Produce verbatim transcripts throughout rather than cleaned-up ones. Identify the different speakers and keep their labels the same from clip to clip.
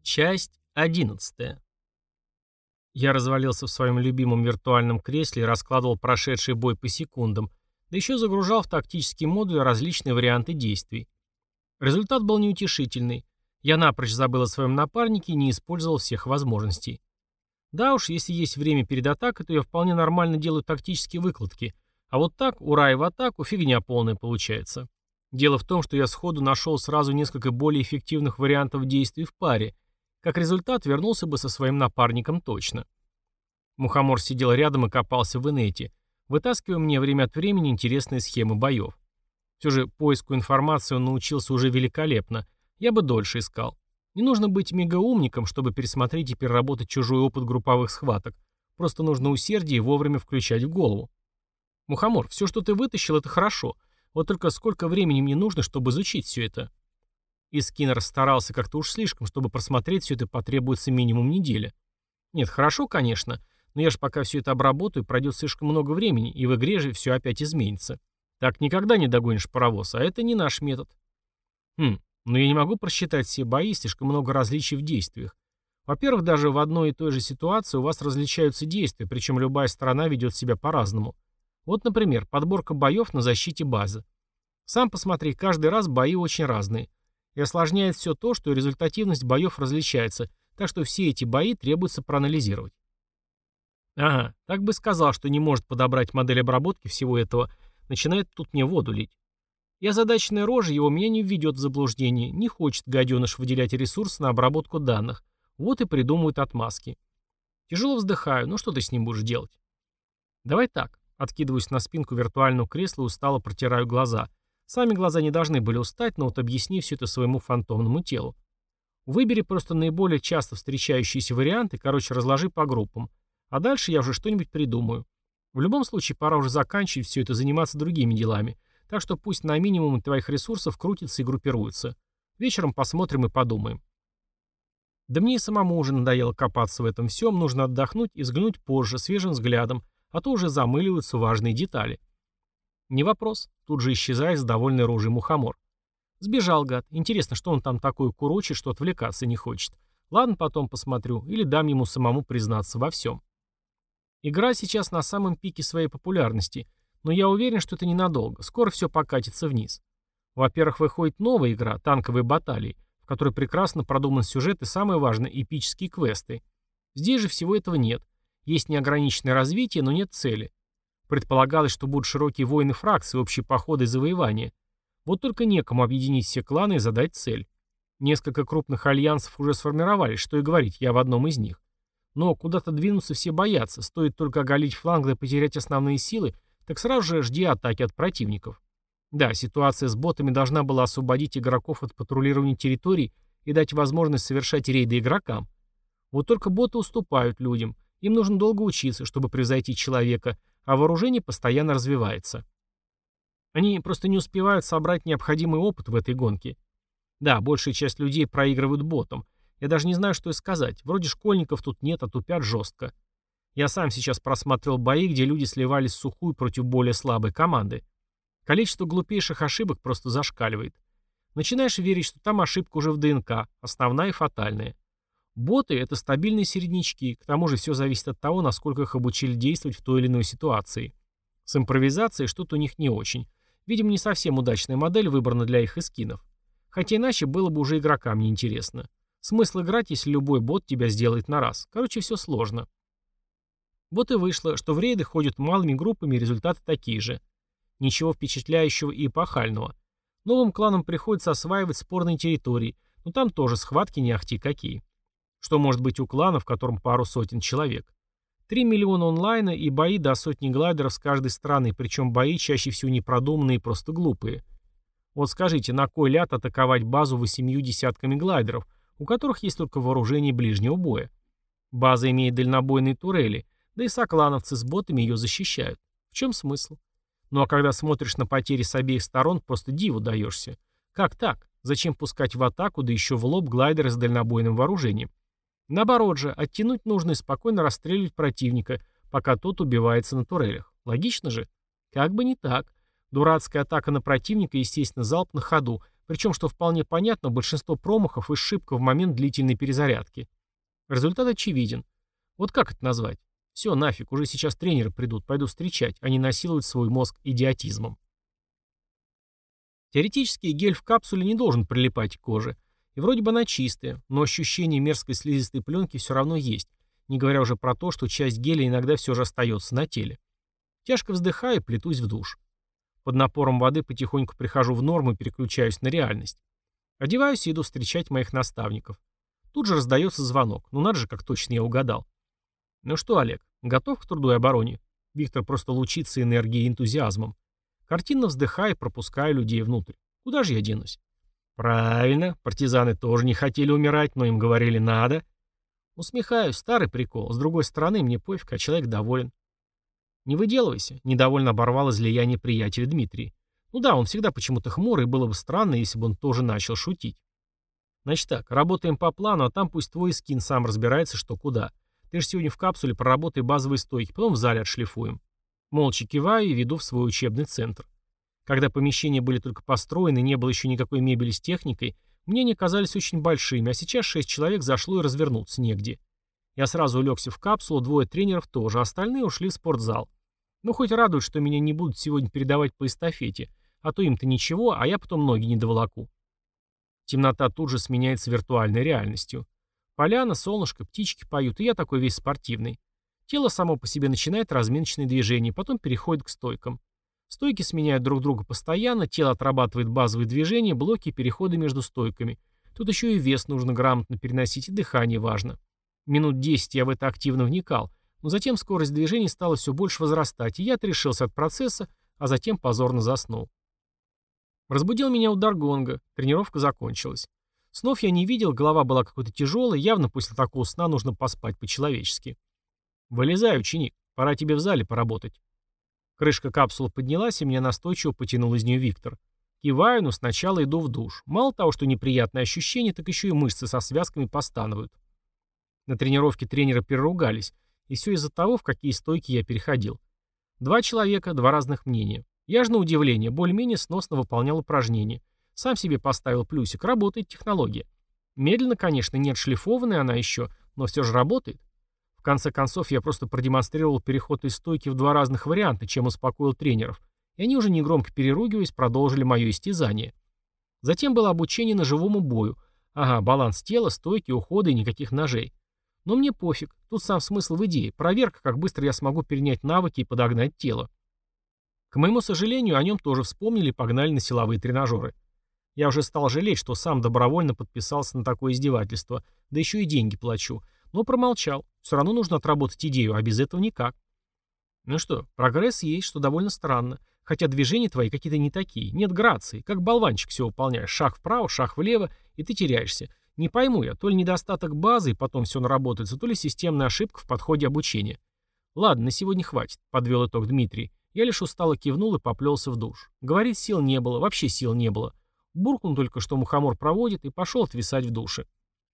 Speaker 1: Часть одиннадцатая. Я развалился в своем любимом виртуальном кресле и раскладывал прошедший бой по секундам, да еще загружал в тактический модуль различные варианты действий. Результат был неутешительный. Я напрочь забыл о своем напарнике и не использовал всех возможностей. Да уж, если есть время перед атакой, то я вполне нормально делаю тактические выкладки, а вот так, ура и в атаку, фигня полная получается. Дело в том, что я сходу нашел сразу несколько более эффективных вариантов действий в паре. Как результат, вернулся бы со своим напарником точно. Мухомор сидел рядом и копался в инете, вытаскивая мне время от времени интересные схемы боев. Все же поиску информации он научился уже великолепно, я бы дольше искал. Не нужно быть мегаумником, чтобы пересмотреть и переработать чужой опыт групповых схваток, просто нужно усердие и вовремя включать в голову. Мухомор, все, что ты вытащил, это хорошо, вот только сколько времени мне нужно, чтобы изучить все это? И Скиннер старался как-то уж слишком, чтобы просмотреть все это потребуется минимум неделя. Нет, хорошо, конечно, но я же пока все это обработаю, пройдет слишком много времени, и в игре же все опять изменится. Так никогда не догонишь паровоз, а это не наш метод. Хм, но я не могу просчитать все бои, слишком много различий в действиях. Во-первых, даже в одной и той же ситуации у вас различаются действия, причем любая сторона ведет себя по-разному. Вот, например, подборка боев на защите базы. Сам посмотри, каждый раз бои очень разные. И осложняет все то, что результативность боев различается, так что все эти бои требуется проанализировать. Ага, так бы сказал, что не может подобрать модель обработки всего этого, начинает тут мне воду лить. И озадаченная рожа его меня не введет в заблуждение, не хочет гаденыш выделять ресурс на обработку данных, вот и придумывают отмазки. Тяжело вздыхаю, ну что ты с ним будешь делать? Давай так, откидываюсь на спинку виртуального кресла и устало протираю глаза. Сами глаза не должны были устать, но вот объясни все это своему фантомному телу. Выбери просто наиболее часто встречающиеся варианты, короче, разложи по группам. А дальше я уже что-нибудь придумаю. В любом случае, пора уже заканчивать все это, заниматься другими делами. Так что пусть на минимум твоих ресурсов крутится и группируется. Вечером посмотрим и подумаем. Да мне и самому уже надоело копаться в этом всем, нужно отдохнуть и взглянуть позже, свежим взглядом, а то уже замыливаются важные детали. Не вопрос, тут же исчезает с довольной рожей мухомор. Сбежал, гад. Интересно, что он там такое курочит, что отвлекаться не хочет. Ладно, потом посмотрю, или дам ему самому признаться во всем. Игра сейчас на самом пике своей популярности, но я уверен, что это ненадолго, скоро все покатится вниз. Во-первых, выходит новая игра, танковые баталии, в которой прекрасно продуман сюжет и, самое важное, эпические квесты. Здесь же всего этого нет. Есть неограниченное развитие, но нет цели. Предполагалось, что будут широкие войны фракций, общие походы и завоевания. Вот только некому объединить все кланы и задать цель. Несколько крупных альянсов уже сформировались, что и говорить, я в одном из них. Но куда-то двинуться все боятся, стоит только оголить фланг да потерять основные силы, так сразу же жди атаки от противников. Да, ситуация с ботами должна была освободить игроков от патрулирования территорий и дать возможность совершать рейды игрокам. Вот только боты уступают людям, им нужно долго учиться, чтобы превзойти человека, а вооружение постоянно развивается. Они просто не успевают собрать необходимый опыт в этой гонке. Да, большая часть людей проигрывают ботам. Я даже не знаю, что и сказать. Вроде школьников тут нет, а тупят жестко. Я сам сейчас просматривал бои, где люди сливались в сухую против более слабой команды. Количество глупейших ошибок просто зашкаливает. Начинаешь верить, что там ошибка уже в ДНК, основная и фатальная. Боты — это стабильные середнячки, к тому же все зависит от того, насколько их обучили действовать в той или иной ситуации. С импровизацией что-то у них не очень. Видимо, не совсем удачная модель выбрана для их эскинов. Хотя иначе было бы уже игрокам неинтересно. Смысл играть, если любой бот тебя сделает на раз. Короче, все сложно. Вот и вышло, что в рейды ходят малыми группами, и результаты такие же. Ничего впечатляющего и эпохального. Новым кланам приходится осваивать спорные территории, но там тоже схватки не ахти какие. Что может быть у клана, в котором пару сотен человек? Три миллиона онлайна и бои до сотни глайдеров с каждой стороны, причем бои чаще всего непродуманные и просто глупые. Вот скажите, на кой ляд атаковать базу восемью десятками глайдеров, у которых есть только вооружение ближнего боя? База имеет дальнобойные турели, да и соклановцы с ботами ее защищают. В чем смысл? Ну а когда смотришь на потери с обеих сторон, просто диву даешься. Как так? Зачем пускать в атаку, да еще в лоб глайдеры с дальнобойным вооружением? Наоборот же, оттянуть нужно и спокойно расстреливать противника, пока тот убивается на турелях. Логично же? Как бы не так. Дурацкая атака на противника, естественно, залп на ходу, Причем, что вполне понятно, большинство промахов и ошибка в момент длительной перезарядки. Результат очевиден. Вот как это назвать? Все, нафиг, уже сейчас тренеры придут, пойду встречать, а не насиловать свой мозг идиотизмом. Теоретически гель в капсуле не должен прилипать к коже. И вроде бы она чистая, но ощущение мерзкой слизистой пленки все равно есть, не говоря уже про то, что часть геля иногда все же остается на теле. Тяжко вздыхаю и плетусь в душ. Под напором воды потихоньку прихожу в норму и переключаюсь на реальность. Одеваюсь и иду встречать моих наставников. Тут же раздается звонок. Ну надо же, как точно я угадал. Ну что, Олег, готов к труду и обороне? Виктор просто лучится энергией и энтузиазмом. Картинно вздыхаю и пропускаю людей внутрь. Куда же я денусь? Правильно, партизаны тоже не хотели умирать, но им говорили надо. Усмехаюсь, старый прикол. С другой стороны, мне пофиг, а человек доволен. Не выделывайся, недовольно оборвал излияние приятеля Дмитрий. Ну да, он всегда почему-то хмурый, было бы странно, если бы он тоже начал шутить. Значит так, работаем по плану, а там пусть твой скин сам разбирается, что куда. Ты же сегодня в капсуле проработай базовые стойки, потом в зале отшлифуем. Молча киваю и веду в свой учебный центр. Когда помещения были только построены, не было еще никакой мебели с техникой, мне они казались очень большими, а сейчас шесть человек зашло и развернуться негде. Я сразу улегся в капсулу, двое тренеров тоже, а остальные ушли в спортзал. Ну, хоть радует, что меня не будут сегодня передавать по эстафете, а то им-то ничего, а я потом ноги не доволоку. Темнота тут же сменяется виртуальной реальностью. Поляна, солнышко, птички поют, и я такой весь спортивный. Тело само по себе начинает разминочные движения, потом переходит к стойкам. Стойки сменяют друг друга постоянно, тело отрабатывает базовые движения, блоки и переходы между стойками. Тут еще и вес нужно грамотно переносить, и дыхание важно. Минут десять я в это активно вникал, но затем скорость движений стала все больше возрастать, и я отрешился от процесса, а затем позорно заснул. Разбудил меня удар гонга, тренировка закончилась. Снов я не видел, голова была какой-то тяжелой, явно после такого сна нужно поспать по-человечески. «Вылезай, ученик, пора тебе в зале поработать». Крышка капсулы поднялась, и меня настойчиво потянул из нее Виктор. Киваю, но сначала иду в душ. Мало того, что неприятное ощущение, так еще и мышцы со связками постанывают. На тренировке тренеры переругались, и все из-за того, в какие стойки я переходил. Два человека, два разных мнения. Я же на удивление более-менее сносно выполнял упражнения. Сам себе поставил плюсик, работает технология. Медленно, конечно, не отшлифованная она еще, но все же работает. В конце концов, я просто продемонстрировал переход из стойки в два разных варианта, чем успокоил тренеров, и они уже негромко переругиваясь продолжили мое истязание. Затем было обучение ножевому бою. Ага, баланс тела, стойки, ухода и никаких ножей. Но мне пофиг, тут сам смысл в идее, проверка, как быстро я смогу перенять навыки и подогнать тело. К моему сожалению, о нем тоже вспомнили и погнали на силовые тренажеры. Я уже стал жалеть, что сам добровольно подписался на такое издевательство, да еще и деньги плачу. Но промолчал. Все равно нужно отработать идею, а без этого никак. Ну что, прогресс есть, что довольно странно. Хотя движения твои какие-то не такие. Нет грации. Как болванчик все выполняешь. Шаг вправо, шаг влево, и ты теряешься. Не пойму я, то ли недостаток базы, и потом все наработается, то ли системная ошибка в подходе обучения. Ладно, на сегодня хватит, подвел итог Дмитрий. Я лишь устало кивнул и поплелся в душ. Говорить сил не было, вообще сил не было. Буркнул только, что мухомор проводит, и пошел отвисать в душе.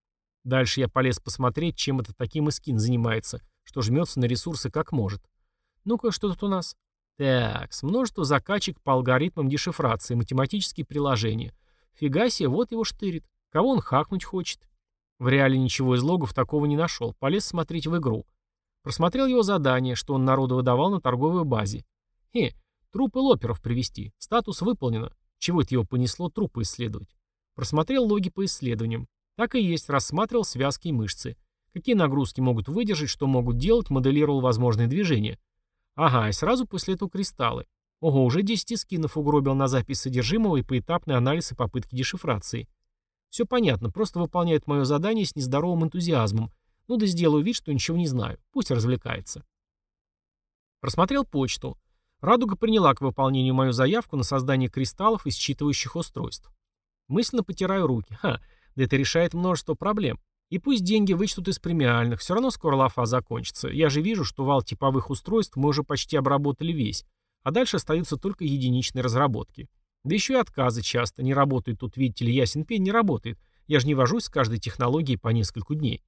Speaker 1: Дальше я полез посмотреть, чем это таким Искин занимается, что жмется на ресурсы как может. Ну-ка, что тут у нас? Так, множество закачек по алгоритмам дешифрации, математические приложения. Фига себе, вот его штырит. Кого он хакнуть хочет? В реале ничего из логов такого не нашел. Полез смотреть в игру. Просмотрел его задание, что он народу выдавал на торговой базе. Хе, трупы лоперов привезти. Статус выполнено. Чего это его понесло трупы исследовать? Просмотрел логи по исследованиям. Так и есть, рассматривал связки и мышцы. Какие нагрузки могут выдержать, что могут делать, моделировал возможные движения. Ага, и сразу после этого кристаллы. Ого, уже десять скинов угробил на запись содержимого и поэтапный анализ и попытки дешифрации. Все понятно, просто выполняет мое задание с нездоровым энтузиазмом. Ну да сделаю вид, что ничего не знаю. Пусть развлекается. Просмотрел почту. Радуга приняла к выполнению мою заявку на создание кристаллов и считывающих устройств. Мысленно потираю руки. Ха, да это решает множество проблем. И пусть деньги вычтут из премиальных, все равно скоро лафа закончится. Я же вижу, что вал типовых устройств мы уже почти обработали весь, а дальше остаются только единичные разработки. Да еще и отказы часто. Не работают тут, видите ли, ясен пень не работает. Я же не вожусь с каждой технологией по нескольку дней.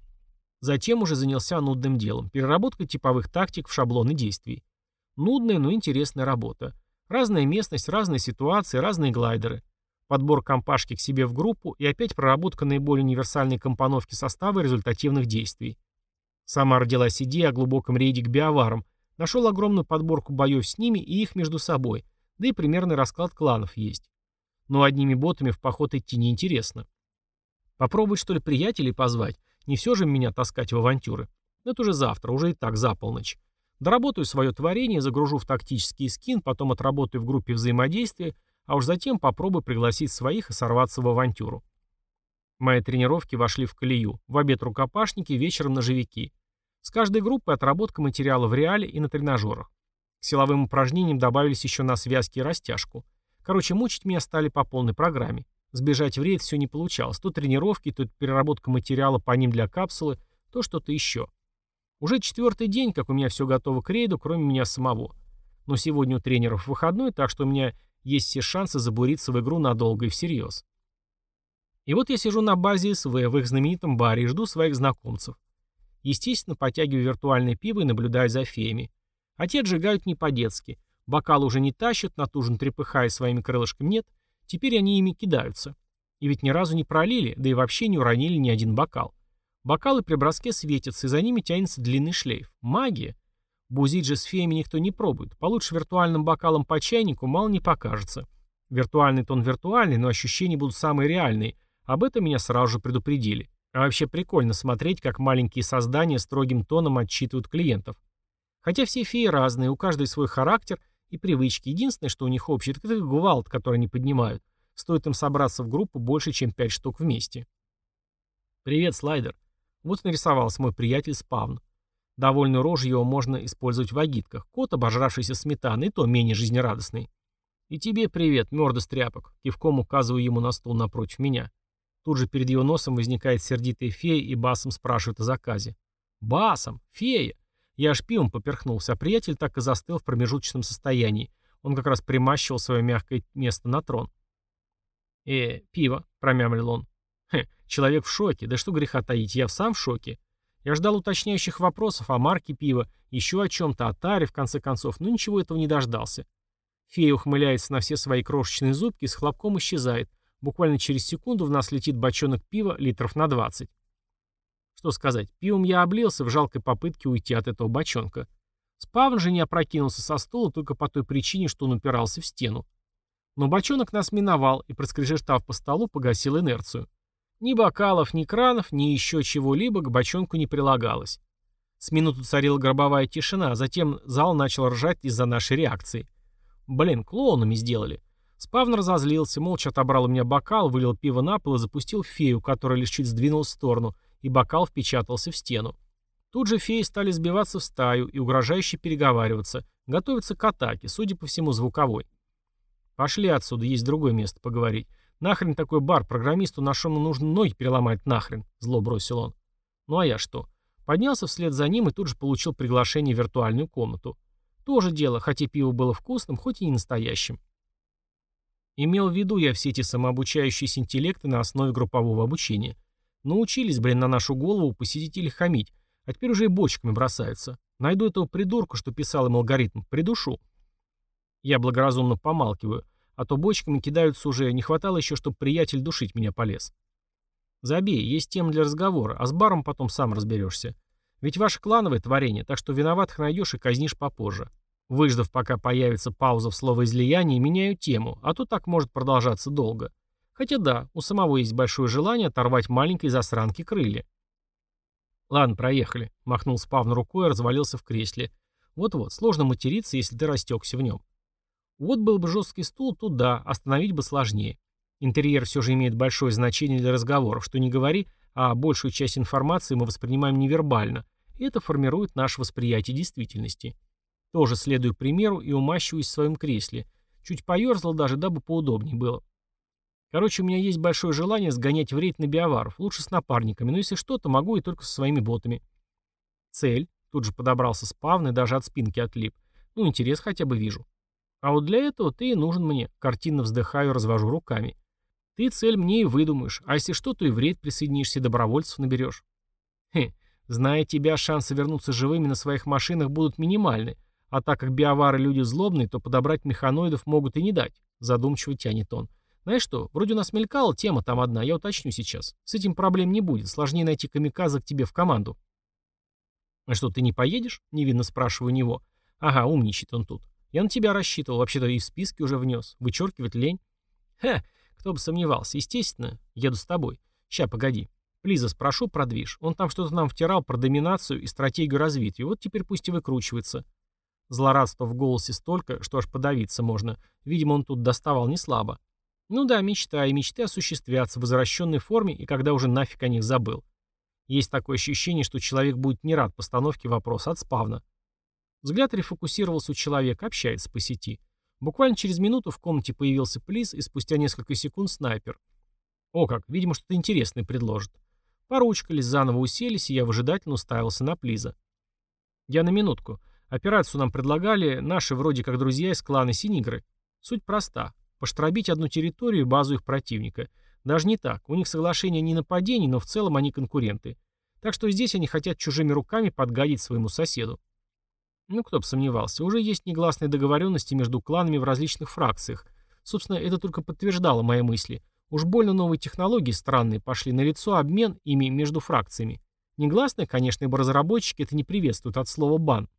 Speaker 1: Затем уже занялся нудным делом. Переработка типовых тактик в шаблоны действий. Нудная, но интересная работа. Разная местность, разные ситуации, разные глайдеры. Подбор компашки к себе в группу и опять проработка наиболее универсальной компоновки состава и результативных действий. Сама родилась идея о глубоком рейде к биоварам, нашел огромную подборку боев с ними и их между собой, да и примерный расклад кланов есть. Но одними ботами в поход идти неинтересно. Попробовать, что ли, приятелей позвать, не все же меня таскать в авантюры. Это уже завтра, уже и так за полночь. Доработаю свое творение, загружу в тактический скин, потом отработаю в группе взаимодействия, а уж затем попробую пригласить своих и сорваться в авантюру. Мои тренировки вошли в колею. В обед рукопашники, вечером ножевики. С каждой группой отработка материала в реале и на тренажерах. К силовым упражнениям добавились еще на связки и растяжку. Короче, мучить меня стали по полной программе. Сбежать в рейд все не получалось. То тренировки, то переработка материала по ним для капсулы, то что-то еще. Уже четвертый день, как у меня все готово к рейду, кроме меня самого. Но сегодня у тренеров выходной, так что у меня есть все шансы забуриться в игру надолго и всерьез. И вот я сижу на базе СВ в их знаменитом баре и жду своих знакомцев. Естественно, потягиваю виртуальное пиво и наблюдаю за феями. А те отжигают не по-детски. Бокалы уже не тащат, натужно трепыхая своими крылышками нет. Теперь они ими кидаются. И ведь ни разу не пролили, да и вообще не уронили ни один бокал. Бокалы при броске светятся, и за ними тянется длинный шлейф. Магия. Бузить же с феями никто не пробует. Получше виртуальным бокалом по чайнику мало не покажется. Виртуальный-то он виртуальный, но ощущения будут самые реальные. Об этом меня сразу же предупредили. А вообще прикольно смотреть, как маленькие создания строгим тоном отчитывают клиентов. Хотя все феи разные, у каждой свой характер и привычки. Единственное, что у них общее, это их гвалт, который они поднимают. Стоит им собраться в группу больше, чем пять штук вместе. «Привет, Слайдер». Вот нарисовался мой приятель Спавн. Довольную рожу его можно использовать в агитках. Кот, обожравшийся сметаны, и то менее жизнерадостный. «И тебе привет, морда с тряпок», кивком указываю ему на стул напротив меня. Тут же перед его носом возникает сердитая фея и басом спрашивает о заказе. «Басом? Фея?» Я аж пивом поперхнулся, а приятель так и застыл в промежуточном состоянии. Он как раз примащивал свое мягкое место на трон. «Э, пиво», — промямлил он. «Хе, человек в шоке. Да что греха таить, я сам в шоке. Я ждал уточняющих вопросов о марке пива, еще о чем-то, о таре, в конце концов, но ничего этого не дождался». Фея ухмыляется на все свои крошечные зубки и с хлопком исчезает. Буквально через секунду в нас летит бочонок пива литров на двадцать. Что сказать, пивом я облился в жалкой попытке уйти от этого бочонка. Спавн же не опрокинулся со стула только по той причине, что он упирался в стену. Но бочонок нас миновал и, проскрежетав по столу, погасил инерцию. Ни бокалов, ни кранов, ни еще чего-либо к бочонку не прилагалось. С минуту царила гробовая тишина, а затем зал начал ржать из-за нашей реакции. Блин, клоунами сделали. Спавн разозлился, молча отобрал у меня бокал, вылил пиво на пол и запустил фею, которая лишь чуть сдвинулась в сторону, и бокал впечатался в стену. Тут же феи стали сбиваться в стаю и угрожающе переговариваться, готовиться к атаке, судя по всему, звуковой. «Пошли отсюда, есть другое место поговорить. Нахрен такой бар, программисту нашему нужно ноги переломать нахрен», — зло бросил он. Ну а я что? Поднялся вслед за ним и тут же получил приглашение в виртуальную комнату. Тоже дело, хотя пиво было вкусным, хоть и не настоящим. Имел в виду я все эти самообучающиеся интеллекты на основе группового обучения. Научились, блин, на нашу голову посетителей хамить, а теперь уже и бочками бросаются. Найду этого придурка, что писал им алгоритм, придушу. Я благоразумно помалкиваю, а то бочками кидаются уже, не хватало еще, чтобы приятель душить меня полез. Забей, есть тема для разговора, а с баром потом сам разберешься. Ведь ваше клановое творение, так что виноватых найдешь и казнишь попозже. Выждав, пока появится пауза в словоизлиянии, меняю тему, а то так может продолжаться долго. Хотя да, у самого есть большое желание оторвать маленькой засранке крылья. Ладно, проехали. Махнул Спавн рукой и развалился в кресле. Вот-вот, сложно материться, если ты растекся в нем. Вот был бы жесткий стул, тут да, остановить бы сложнее. Интерьер все же имеет большое значение для разговоров, что не говори, а большую часть информации мы воспринимаем невербально, и это формирует наше восприятие действительности. Тоже следую примеру и умащиваюсь в своем кресле. Чуть поерзал даже, дабы поудобнее было. Короче, у меня есть большое желание сгонять в рейд на биоваров, лучше с напарниками, но если что-то, могу и только со своими ботами. Цель. Тут же подобрался Спавн и даже от спинки отлип. Ну, интерес хотя бы вижу. А вот для этого ты и нужен мне. Картинно вздыхаю, развожу руками. Ты цель мне и выдумаешь, а если что, то и в рейд присоединишься, добровольцев наберешь. Хе, зная тебя, шансы вернуться живыми на своих машинах будут минимальны. А так как биовары люди злобные, то подобрать механоидов могут и не дать. Задумчиво тянет он. Знаешь что, вроде у нас мелькала тема там одна, я уточню сейчас. С этим проблем не будет, сложнее найти камикадзе к тебе в команду. А что, ты не поедешь? Невинно спрашиваю у него. Ага, умничает он тут. Я на тебя рассчитывал, вообще-то и в списки уже внес. Вычеркивать лень. Ха, кто бы сомневался. Естественно, еду с тобой. Ща, погоди. Плиза спрошу про движ. Он там что-то нам втирал про доминацию и стратегию развития. Вот теперь пусть и выкручивается. Злорадства в голосе столько, что аж подавиться можно. Видимо, он тут доставал не слабо. Ну да, мечта, и мечты осуществятся в возвращенной форме, и когда уже нафиг о них забыл. Есть такое ощущение, что человек будет не рад постановке вопроса от спавна. Взгляд рефокусировался у человека, общается по сети. Буквально через минуту в комнате появился Плиз, и спустя несколько секунд снайпер. О как, видимо, что-то интересное предложит. Поручкались, заново уселись, и я выжидательно уставился на Плиза. Я на минутку. Операцию нам предлагали наши вроде как друзья из клана Синигры. Суть проста. Поштробить одну территорию и базу их противника. Даже не так. У них соглашение не нападений, но в целом они конкуренты. Так что здесь они хотят чужими руками подгадить своему соседу. Ну, кто бы сомневался. Уже есть негласные договоренности между кланами в различных фракциях. Собственно, это только подтверждало мои мысли. Уж больно новые технологии странные пошли на лицо обмен ими между фракциями. Негласные, конечно, ибо разработчики это не приветствуют от слова «бан».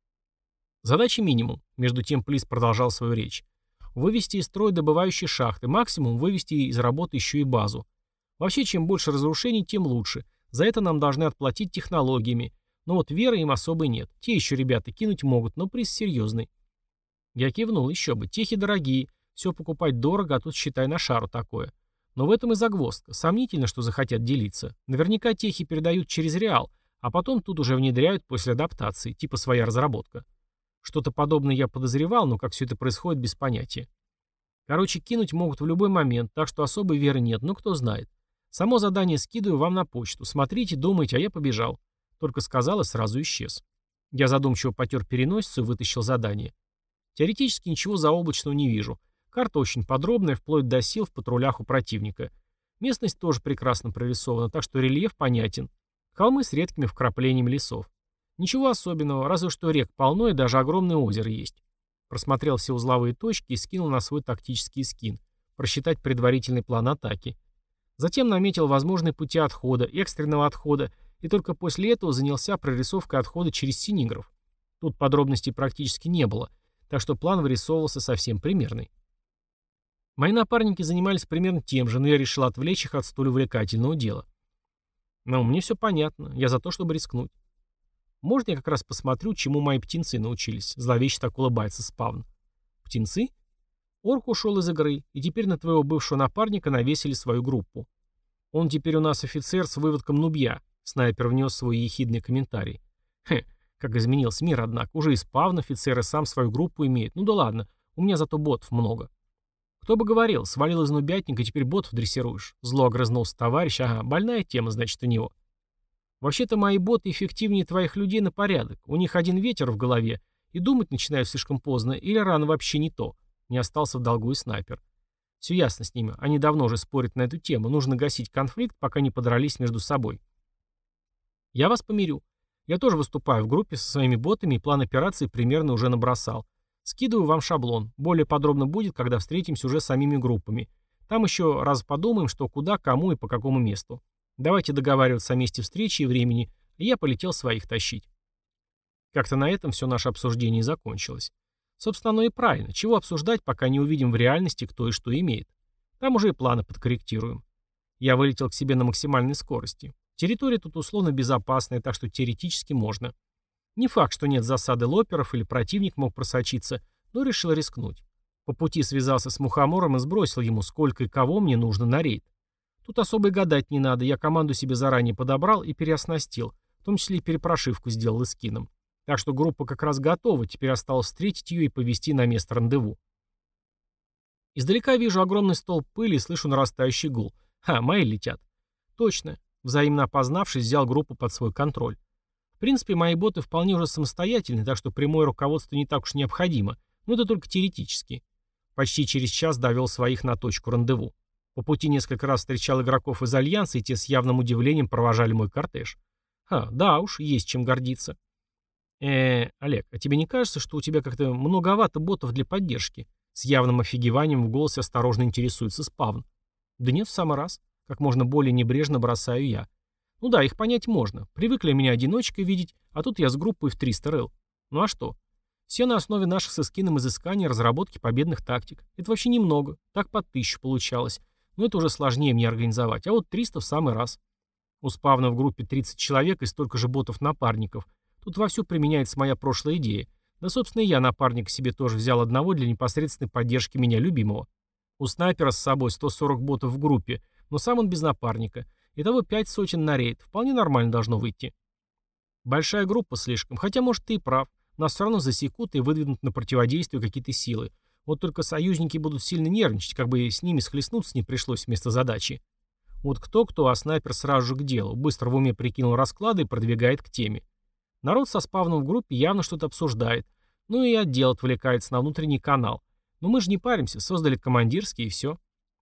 Speaker 1: Задача минимум. Между тем Плиз продолжал свою речь. Вывести из строя добывающие шахты, максимум вывести из работы еще и базу. Вообще, чем больше разрушений, тем лучше. За это нам должны отплатить технологиями. Но вот веры им особой нет. Те еще ребята кинуть могут, но приз серьезный. Я кивнул, еще бы. Техи дорогие. Все покупать дорого, а тут, считай, на шару такое. Но в этом и загвоздка. Сомнительно, что захотят делиться. Наверняка техи передают через реал, а потом тут уже внедряют после адаптации, типа своя разработка. Что-то подобное я подозревал, но как все это происходит, без понятия. Короче, кинуть могут в любой момент, так что особой веры нет, но кто знает. Само задание скидываю вам на почту. Смотрите, думайте, а я побежал. Только сказал и сразу исчез. Я задумчиво потер переносицу и вытащил задание. Теоретически ничего заоблачного не вижу. Карта очень подробная, вплоть до сил в патрулях у противника. Местность тоже прекрасно прорисована, так что рельеф понятен. Холмы с редкими вкраплениями лесов. Ничего особенного, разве что рек полно и даже огромное озеро есть. Просмотрел все узловые точки и скинул на свой тактический скин. Просчитать предварительный план атаки. Затем наметил возможные пути отхода, экстренного отхода, и только после этого занялся прорисовкой отхода через Синигров. Тут подробностей практически не было, так что план вырисовывался совсем примерный. Мои напарники занимались примерно тем же, но я решил отвлечь их от столь увлекательного дела. Ну, мне все понятно, я за то, чтобы рискнуть. Можно я как раз посмотрю, чему мои птенцы научились? Зловеще так улыбается спавн. Птенцы? Орк ушел из игры, и теперь на твоего бывшего напарника навесили свою группу. Он теперь у нас офицер с выводком нубья. Снайпер внес свой ехидный комментарий. Хе, как изменился мир, однако. Уже и спавн офицер и сам свою группу имеет. Ну да ладно, у меня зато ботов много. Кто бы говорил, свалил из нубятника, теперь ботов дрессируешь. Зло огрызнулся товарищ, ага, больная тема, значит, у него. Вообще-то мои боты эффективнее твоих людей на порядок. У них один ветер в голове, и думать начинают слишком поздно, или рано вообще не то. Не остался в долгу и снайпер. Все ясно с ними, они давно уже спорят на эту тему. Нужно гасить конфликт, пока не подрались между собой. Я вас помирю. Я тоже выступаю в группе со своими ботами и план операции примерно уже набросал. Скидываю вам шаблон. Более подробно будет, когда встретимся уже с самими группами. Там еще раз подумаем, что куда, кому и по какому месту. Давайте договариваться о месте встречи и времени, и я полетел своих тащить. Как-то на этом все наше обсуждение и закончилось. Собственно, оно и правильно. Чего обсуждать, пока не увидим в реальности, кто и что имеет. Там уже и планы подкорректируем. Я вылетел к себе на максимальной скорости. Территория тут условно безопасная, так что теоретически можно. Не факт, что нет засады лоперов или противник мог просочиться, но решил рискнуть. По пути связался с Мухомором и сбросил ему, сколько и кого мне нужно на рейд. Тут особо и гадать не надо, я команду себе заранее подобрал и переоснастил, в том числе и перепрошивку сделал эскином. Так что группа как раз готова, теперь осталось встретить ее и повезти на место рандеву. Издалека вижу огромный столб пыли и слышу нарастающий гул. Ха, мои летят. Точно. Взаимно опознавшись, взял группу под свой контроль. В принципе, мои боты вполне уже самостоятельны, так что прямое руководство не так уж необходимо, но это только теоретически. Почти через час довел своих на точку рандеву. По пути несколько раз встречал игроков из Альянса, и те с явным удивлением провожали мой кортеж. Ха, да уж, есть чем гордиться. Э, Олег, а тебе не кажется, что у тебя как-то многовато ботов для поддержки? С явным офигеванием в голосе осторожно интересуется Спавн. Да нет, в самый раз. Как можно более небрежно бросаю я. Ну да, их понять можно. Привыкли меня одиночкой видеть, а тут я с группой в триста рыл. Ну а что? Все на основе наших с Искином изысканий и разработки победных тактик. Это вообще немного. Так под тысячу получалось. Но это уже сложнее мне организовать. А вот триста в самый раз. У Спавна в группе тридцать человек и столько же ботов-напарников. Тут вовсю применяется моя прошлая идея. Да, собственно, и я напарника себе тоже взял одного для непосредственной поддержки меня любимого. У снайпера с собой сто сорок ботов в группе, но сам он без напарника. Итого пять сотен на рейд. Вполне нормально должно выйти. Большая группа слишком, хотя, может, ты и прав. Нас все равно засекут и выдвинут на противодействие какие-то силы. Вот только союзники будут сильно нервничать, как бы с ними схлестнуться не пришлось вместо задачи. Вот кто-кто, а снайпер сразу же к делу. Быстро в уме прикинул расклады и продвигает к теме. Народ со Спавном в группе явно что-то обсуждает. Ну и отдел отвлекается на внутренний канал. Но мы же не паримся, создали командирский и все.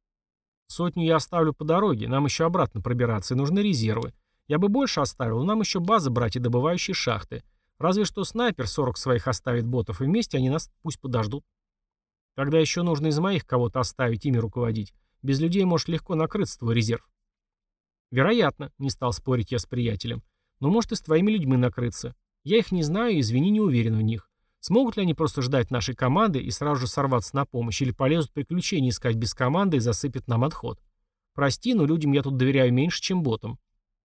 Speaker 1: Сотню я оставлю по дороге, нам еще обратно пробираться, и нужны резервы. Я бы больше оставил, но нам еще базы брать и добывающие шахты. Разве что снайпер сорок своих оставит ботов, и вместе они нас пусть подождут. Тогда еще нужно из моих кого-то оставить, ими руководить. Без людей может легко накрыться твой резерв. Вероятно, не стал спорить я с приятелем. Но может и с твоими людьми накрыться. Я их не знаю и, извини, не уверен в них. Смогут ли они просто ждать нашей команды и сразу же сорваться на помощь, или полезут приключения искать без команды и засыпят нам отход? Прости, но людям я тут доверяю меньше, чем ботам.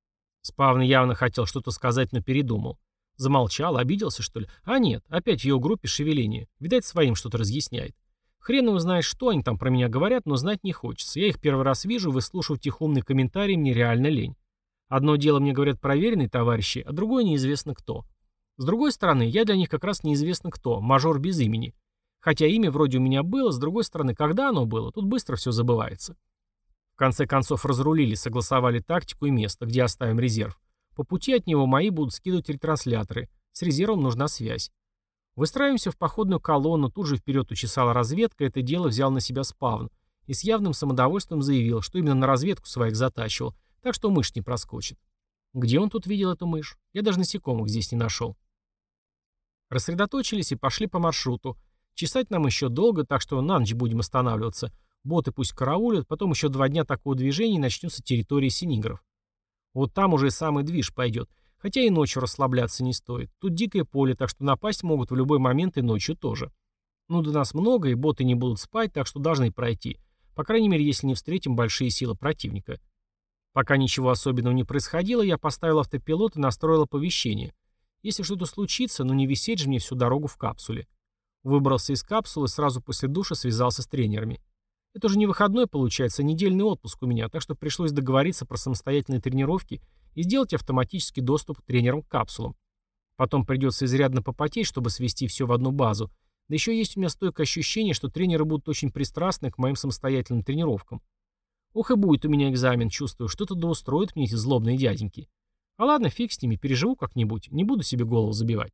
Speaker 1: Спавн явно хотел что-то сказать, но передумал. Замолчал, обиделся, что ли? А нет, опять в его группе шевеление. Видать, своим что-то разъясняет. Хрен его знает, что они там про меня говорят, но знать не хочется. Я их первый раз вижу, выслушивать их умные комментарии мне реально лень. Одно дело мне говорят проверенные товарищи, а другое неизвестно кто. С другой стороны, я для них как раз неизвестно кто, мажор без имени. Хотя имя вроде у меня было, с другой стороны, когда оно было, тут быстро все забывается. В конце концов разрулили, согласовали тактику и место, где оставим резерв. По пути от него мои будут скидывать ретрансляторы. С резервом нужна связь. Выстраиваемся в походную колонну, тут же вперед учесала разведка, это дело взял на себя Спавн. И с явным самодовольством заявил, что именно на разведку своих затачивал, так что мышь не проскочит. Где он тут видел эту мышь? Я даже насекомых здесь не нашел. Рассредоточились и пошли по маршруту. Чесать нам еще долго, так что на ночь будем останавливаться. Боты пусть караулят, потом еще два дня такого движения и начнется территория синигров. Вот там уже и самый движ пойдет. Хотя и ночью расслабляться не стоит. Тут дикое поле, так что напасть могут в любой момент и ночью тоже. Ну, до нас много, и боты не будут спать, так что должны пройти. По крайней мере, если не встретим большие силы противника. Пока ничего особенного не происходило, я поставил автопилот и настроил оповещение. Если что-то случится, ну не висеть же мне всю дорогу в капсуле. Выбрался из капсулы, сразу после душа связался с тренерами. Это уже не выходной получается, а недельный отпуск у меня, так что пришлось договориться про самостоятельные тренировки и сделать автоматический доступ к тренерам к капсулам. Потом придется изрядно попотеть, чтобы свести все в одну базу. Да еще есть у меня стойкое ощущение, что тренеры будут очень пристрастны к моим самостоятельным тренировкам. Ох и будет у меня экзамен, чувствую, что-то да устроят мне эти злобные дяденьки. А ладно, фиг с ними, переживу как-нибудь, не буду себе голову забивать.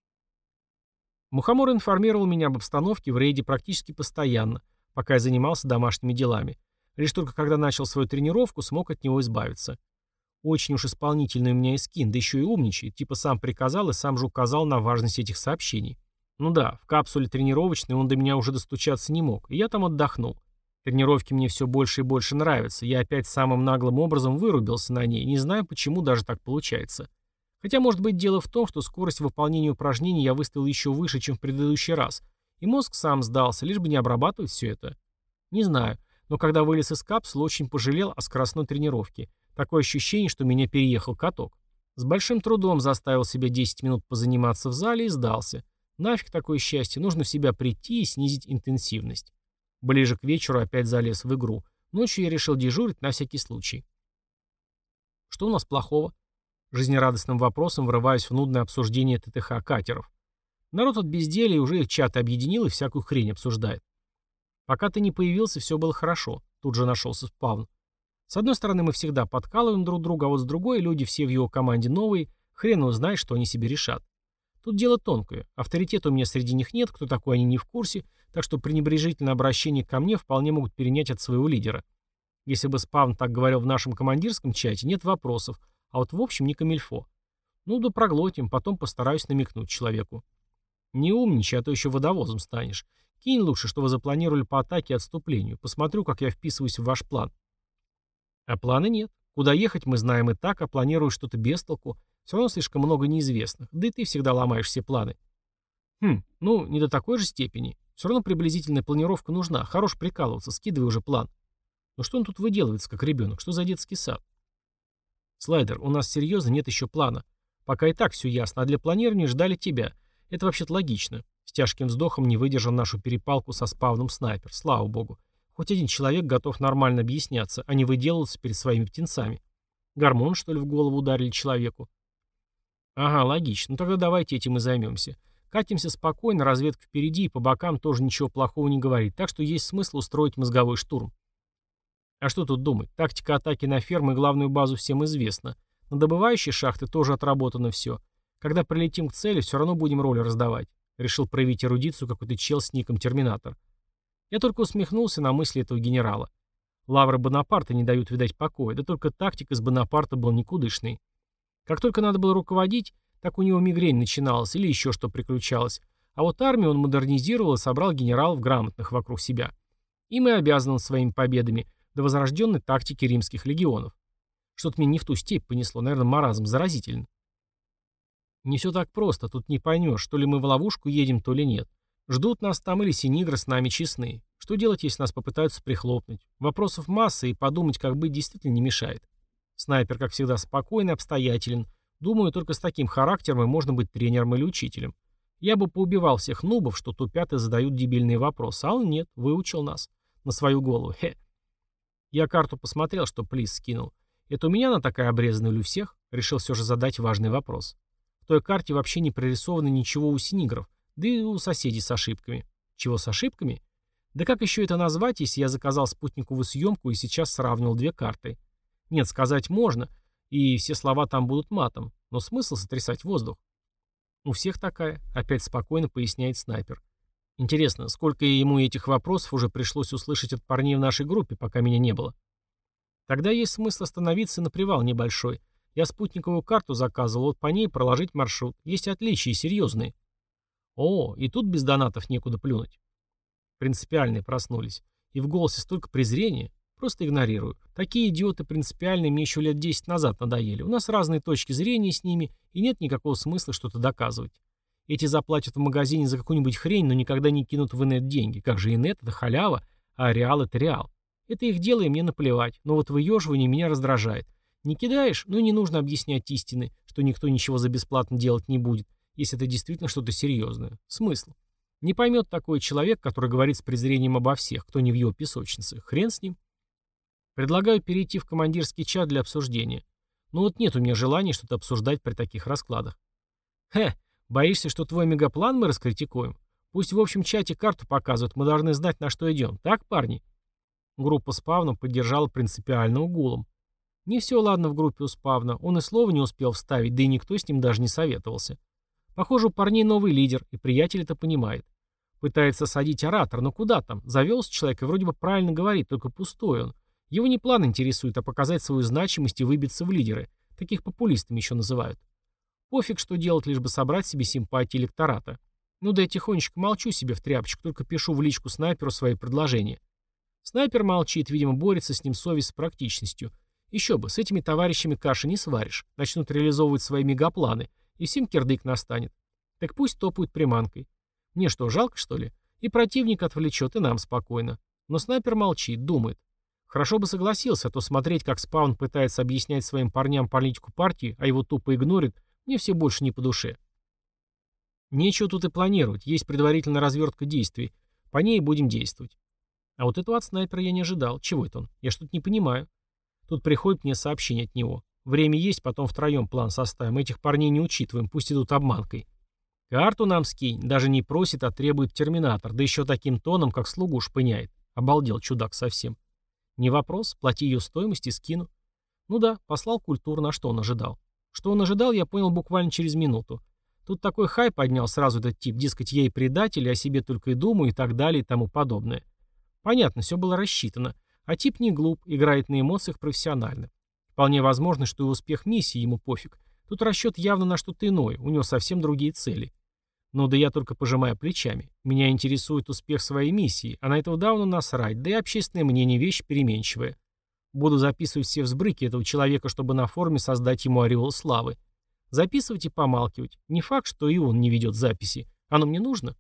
Speaker 1: Мухомор информировал меня об обстановке в рейде практически постоянно, пока я занимался домашними делами. Лишь только когда начал свою тренировку, смог от него избавиться. Очень уж исполнительный у меня Искин, да еще и умничает, типа сам приказал и сам же указал на важность этих сообщений. Ну да, в капсуле тренировочной он до меня уже достучаться не мог, и я там отдохнул. Тренировки мне все больше и больше нравятся, я опять самым наглым образом вырубился на ней, не знаю, почему даже так получается. Хотя, может быть, дело в том, что скорость выполнения упражнений я выставил еще выше, чем в предыдущий раз, и мозг сам сдался, лишь бы не обрабатывать все это. Не знаю, но когда вылез из капсулы, очень пожалел о скоростной тренировке. Такое ощущение, что меня переехал каток. С большим трудом заставил себя десять минут позаниматься в зале и сдался. Нафиг такое счастье, нужно в себя прийти и снизить интенсивность. Ближе к вечеру опять залез в игру. Ночью я решил дежурить на всякий случай. Что у нас плохого? Жизнерадостным вопросом врываюсь в нудное обсуждение ТТХ катеров. Народ от безделья уже их чаты объединил и всякую хрень обсуждает. Пока ты не появился, все было хорошо. Тут же нашелся Спавн. С одной стороны, мы всегда подкалываем друг друга, а вот с другой, люди все в его команде новые, хрен узнает, что они себе решат. Тут дело тонкое. Авторитета у меня среди них нет, кто такой, они не в курсе, так что пренебрежительное обращение ко мне вполне могут перенять от своего лидера. Если бы Спавн так говорил в нашем командирском чате, нет вопросов, а вот в общем не камильфо. Ну да проглотим, потом постараюсь намекнуть человеку. Не умничай, а то еще водовозом станешь. Кинь лучше, что вы запланировали по атаке и отступлению. Посмотрю, как я вписываюсь в ваш план. А плана нет. Куда ехать мы знаем и так, а планирую что-то без толку. Все равно слишком много неизвестных. Да и ты всегда ломаешь все планы. Хм, ну, не до такой же степени. Все равно приблизительная планировка нужна. Хорош прикалываться, скидывай уже план. Ну что он тут выделывается, как ребенок? Что за детский сад? Слайдер, у нас серьезно нет еще плана. Пока и так все ясно, а для планирования ждали тебя. Это вообще-то логично. С тяжким вздохом не выдержал нашу перепалку со спавном снайпер. Слава богу. Хоть один человек готов нормально объясняться, а не выделываться перед своими птенцами. Гормон, что ли, в голову ударили человеку? Ага, логично. Ну тогда давайте этим и займемся. Катимся спокойно, разведка впереди и по бокам тоже ничего плохого не говорит, так что есть смысл устроить мозговой штурм. А что тут думать? Тактика атаки на фермы и главную базу всем известна. На добывающие шахты тоже отработано все. Когда прилетим к цели, все равно будем роли раздавать. Решил проявить эрудицию какой-то чел с ником Терминатор. Я только усмехнулся на мысли этого генерала. Лавры Бонапарта не дают, видать, покоя, да только тактик из Бонапарта был никудышный. Как только надо было руководить, так у него мигрень начиналась или еще что приключалось. А вот армию он модернизировал и собрал генералов грамотных вокруг себя. Им и обязан своими победами до возрожденной тактики римских легионов. Что-то меня не в ту степь понесло, наверное, маразм заразителен. Не все так просто, тут не поймешь, то ли мы в ловушку едем, то ли нет. Ждут нас там или синигры с нами честны. Что делать, если нас попытаются прихлопнуть? Вопросов масса, и подумать, как быть, действительно не мешает. Снайпер, как всегда, спокойный, обстоятелен. Думаю, только с таким характером и можно быть тренером или учителем. Я бы поубивал всех нубов, что тупят и задают дебильные вопросы, а он нет, выучил нас. На свою голову, хе. Я карту посмотрел, что Плис скинул. Это у меня она такая обрезанная или у всех? Решил все же задать важный вопрос. В той карте вообще не прорисовано ничего у синигров, да и у соседей с ошибками. Чего с ошибками? Да как еще это назвать, если я заказал спутниковую съемку и сейчас сравнивал две карты? Нет, сказать можно, и все слова там будут матом, но смысл сотрясать воздух? У всех такая, опять спокойно поясняет снайпер. Интересно, сколько ему этих вопросов уже пришлось услышать от парней в нашей группе, пока меня не было? Тогда есть смысл остановиться на привал небольшой. Я спутниковую карту заказывал, вот по ней проложить маршрут. Есть отличия, серьезные. О, и тут без донатов некуда плюнуть. Принципиальные проснулись. И в голосе столько презрения. Просто игнорирую. Такие идиоты принципиальные мне еще лет десять назад надоели. У нас разные точки зрения с ними, и нет никакого смысла что-то доказывать. Эти заплатят в магазине за какую-нибудь хрень, но никогда не кинут в инет деньги. Как же инет — это халява, а реал — это реал. Это их дело, и мне наплевать. Но вот выеживание меня раздражает. Не кидаешь, ну и не нужно объяснять истины, что никто ничего за бесплатно делать не будет, если это действительно что-то серьезное. Смысл? Не поймет такой человек, который говорит с презрением обо всех, кто не в его песочнице. Хрен с ним. Предлагаю перейти в командирский чат для обсуждения. Ну вот нет у меня желания что-то обсуждать при таких раскладах. Хе, боишься, что твой мегаплан мы раскритикуем? Пусть в общем чате карту показывают, мы должны знать, на что идем. Так, парни? Группа спавна поддержала принципиально угулом. Не все ладно в группе у спавна, он и слова не успел вставить, да и никто с ним даже не советовался. Похоже, у парней новый лидер, и приятель это понимает. Пытается садить оратор, но куда там? Завелся человек и вроде бы правильно говорит, только пустой он. Его не план интересует, а показать свою значимость и выбиться в лидеры. Таких популистами еще называют. Пофиг, что делать, лишь бы собрать себе симпатии электората. Ну да я тихонечко молчу себе в тряпочку, только пишу в личку снайперу свои предложения. Снайпер молчит, видимо, борется с ним совесть с практичностью. Еще бы, с этими товарищами каши не сваришь. Начнут реализовывать свои мегапланы, и всем кирдык настанет. Так пусть топают приманкой. Мне что, жалко, что ли? И противник отвлечет, и нам спокойно. Но снайпер молчит, думает. Хорошо бы согласился, а то смотреть, как спаун пытается объяснять своим парням политику партии, а его тупо игнорит, мне все больше не по душе. Нечего тут и планировать, есть предварительная развертка действий. По ней будем действовать. А вот этого от снайпера я не ожидал. Чего это он? Я что-то не понимаю. Тут приходит мне сообщение от него. Время есть, потом втроем план составим. Этих парней не учитываем, пусть идут обманкой. Карту нам скинь. Даже не просит, а требует терминатор. Да еще таким тоном, как слугу шпыняет. Обалдел чудак совсем. Не вопрос, плати ее стоимость и скину. Ну да, послал культурно, а что он ожидал? Что он ожидал, я понял буквально через минуту. Тут такой хай поднял сразу этот тип, дескать, я и предатель, о себе только и думаю, и так далее, и тому подобное. Понятно, все было рассчитано. А тип не глуп, играет на эмоциях профессионально. Вполне возможно, что и успех миссии ему пофиг. Тут расчет явно на что-то иное, у него совсем другие цели. Ну да я только пожимаю плечами. Меня интересует успех своей миссии, а на этого Дауна насрать, да и общественное мнение вещь переменчивая. Буду записывать все взбрыки этого человека, чтобы на форуме создать ему ореол славы. Записывать и помалкивать. Не факт, что и он не ведет записи. Оно мне нужно?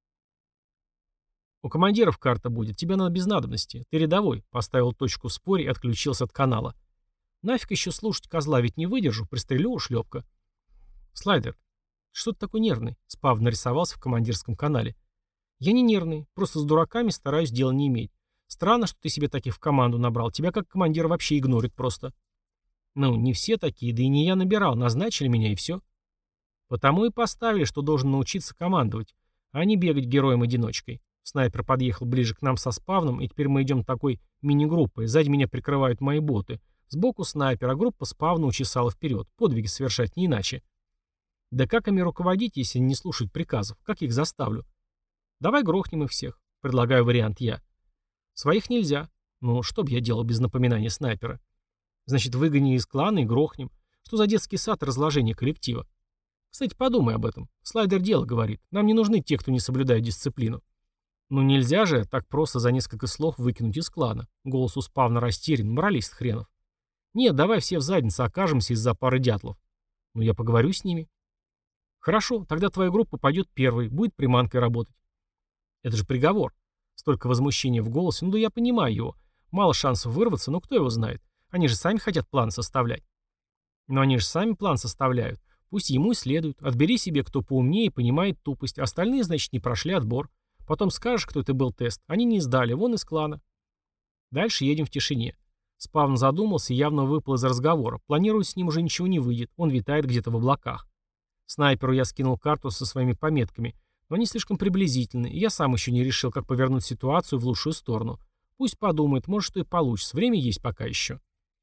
Speaker 1: У командиров карта будет, тебе надо без надобности. Ты рядовой, поставил точку в споре и отключился от канала. Нафиг еще слушать козла, ведь не выдержу, пристрелю ушлепка. Слайдер, что ты такой нервный? Спав нарисовался в командирском канале. Я не нервный, просто с дураками стараюсь дела не иметь. Странно, что ты себе таких в команду набрал, тебя как командир вообще игнорит просто. Ну, не все такие, да и не я набирал, назначили меня и все. Потому и поставили, что должен научиться командовать, а не бегать героем-одиночкой. Снайпер подъехал ближе к нам со спавном, и теперь мы идем такой мини-группой. Сзади меня прикрывают мои боты. Сбоку снайпер, а группа спавна учесала вперед. Подвиги совершать не иначе. Да как ими руководить, если не слушать приказов? Как их заставлю? Давай грохнем их всех. Предлагаю вариант я. Своих нельзя. Ну, что б я делал без напоминания снайпера? Значит, выгони из клана и грохнем. Что за детский сад разложения коллектива? Кстати, подумай об этом. Слайдер дело говорит. Нам не нужны те, кто не соблюдает дисциплину. Ну нельзя же так просто за несколько слов выкинуть из клана. Голос у спавна растерян, моралист хренов. Нет, давай все в заднице окажемся из-за пары дятлов. Ну я поговорю с ними. Хорошо, тогда твоя группа пойдет первой, будет приманкой работать. Это же приговор. Столько возмущения в голосе, ну да я понимаю его. Мало шансов вырваться, но кто его знает. Они же сами хотят план составлять. Но они же сами план составляют. Пусть ему и следуют. Отбери себе, кто поумнее и понимает тупость. Остальные, значит, не прошли отбор. Потом скажешь, кто это был тест. Они не сдали, вон из клана. Дальше едем в тишине. Спавн задумался и явно выпал из разговора. Планировать с ним уже ничего не выйдет. Он витает где-то в облаках. Снайперу я скинул карту со своими пометками. Но они слишком приблизительны, и я сам еще не решил, как повернуть ситуацию в лучшую сторону. Пусть подумает, может, что и получится. Время есть пока еще.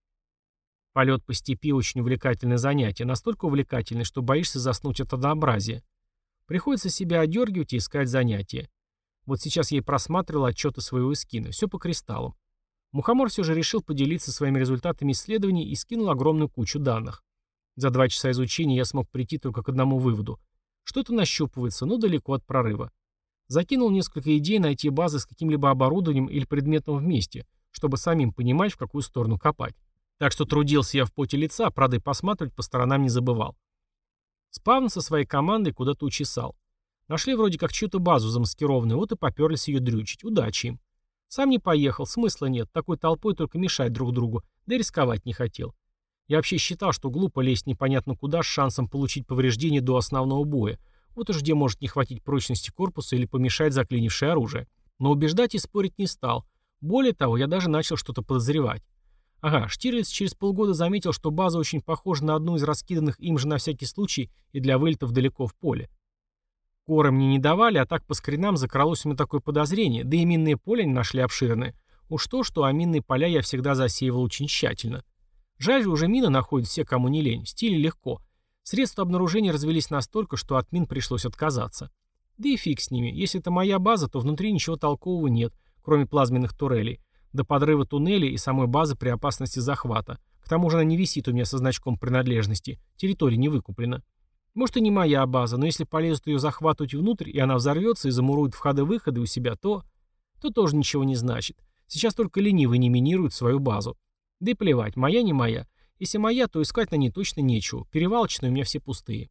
Speaker 1: Полет по степи очень увлекательное занятие. Настолько увлекательное, что боишься заснуть от однообразия. Приходится себя одергивать и искать занятия. Вот сейчас я и просматривал отчеты своего эскина. Все по кристаллам. Мухомор все же решил поделиться своими результатами исследований и скинул огромную кучу данных. За два часа изучения я смог прийти только к одному выводу. Что-то нащупывается, но далеко от прорыва. Закинул несколько идей найти базы с каким-либо оборудованием или предметом вместе, чтобы самим понимать, в какую сторону копать. Так что трудился я в поте лица, правда и посматривать по сторонам не забывал. Спавн со своей командой куда-то учесал. Нашли вроде как чью-то базу замаскированную, вот и поперлись ее дрючить. Удачи им. Сам не поехал, смысла нет, такой толпой только мешать друг другу, да и рисковать не хотел. Я вообще считал, что глупо лезть непонятно куда с шансом получить повреждения до основного боя. Вот уж где может не хватить прочности корпуса или помешать заклинившее оружие. Но убеждать и спорить не стал. Более того, я даже начал что-то подозревать. Ага, Штирлиц через полгода заметил, что база очень похожа на одну из раскиданных им же на всякий случай и для вылетов далеко в поле. Коры мне не давали, а так по скринам закралось у меня такое подозрение, да и минные поля не нашли обширные. Уж то, что а минные поля я всегда засеивал очень тщательно. Жаль же, уже мины находят все, кому не лень, в стиле легко. Средства обнаружения развелись настолько, что от мин пришлось отказаться. Да и фиг с ними, если это моя база, то внутри ничего толкового нет, кроме плазменных турелей, до подрыва туннелей и самой базы при опасности захвата. К тому же она не висит у меня со значком принадлежности, территория не выкуплена. Может и не моя база, но если полезут ее захватывать внутрь, и она взорвется и замурует входы-выходы у себя, то... то тоже ничего не значит. Сейчас только ленивые не минируют свою базу. Да и плевать, моя не моя. Если моя, то искать на ней точно нечего. Перевалочные у меня все пустые.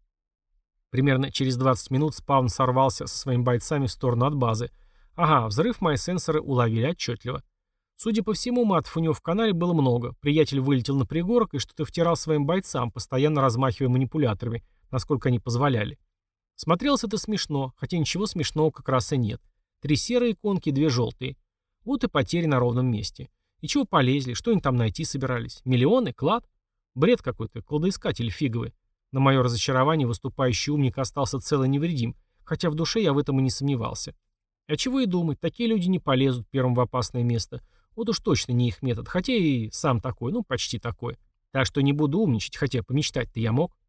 Speaker 1: Примерно через двадцать минут спавн сорвался со своими бойцами в сторону от базы. Ага, взрыв мои сенсоры уловили отчетливо. Судя по всему, матов у него в канале было много. Приятель вылетел на пригорок и что-то втирал своим бойцам, постоянно размахивая манипуляторами, насколько они позволяли. Смотрелось это смешно, хотя ничего смешного как раз и нет. Три серые иконки, две желтые. Вот и потери на ровном месте. И чего полезли, что они там найти собирались? Миллионы? Клад? Бред какой-то, кладоискатель фиговый. На мое разочарование выступающий умник остался цел и невредим, хотя в душе я в этом и не сомневался. А чего и думать, такие люди не полезут первым в опасное место. Вот уж точно не их метод, хотя и сам такой, ну почти такой. Так что не буду умничать, хотя помечтать-то я мог.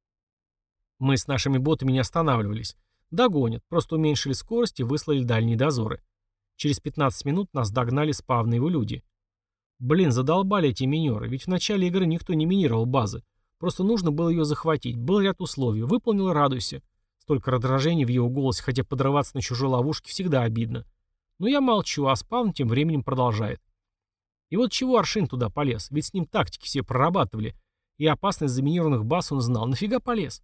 Speaker 1: Мы с нашими ботами не останавливались. Догонят, просто уменьшили скорость и выслали дальние дозоры. Через пятнадцать минут нас догнали спавны его люди. Блин, задолбали эти минеры, ведь в начале игры никто не минировал базы. Просто нужно было ее захватить, был ряд условий, выполнил и радуйся. Столько раздражения в его голосе, хотя подрываться на чужой ловушке всегда обидно. Но я молчу, а спаун тем временем продолжает. И вот чего Аршин туда полез? Ведь с ним тактики все прорабатывали. И опасность заминированных баз он знал. Нафига полез?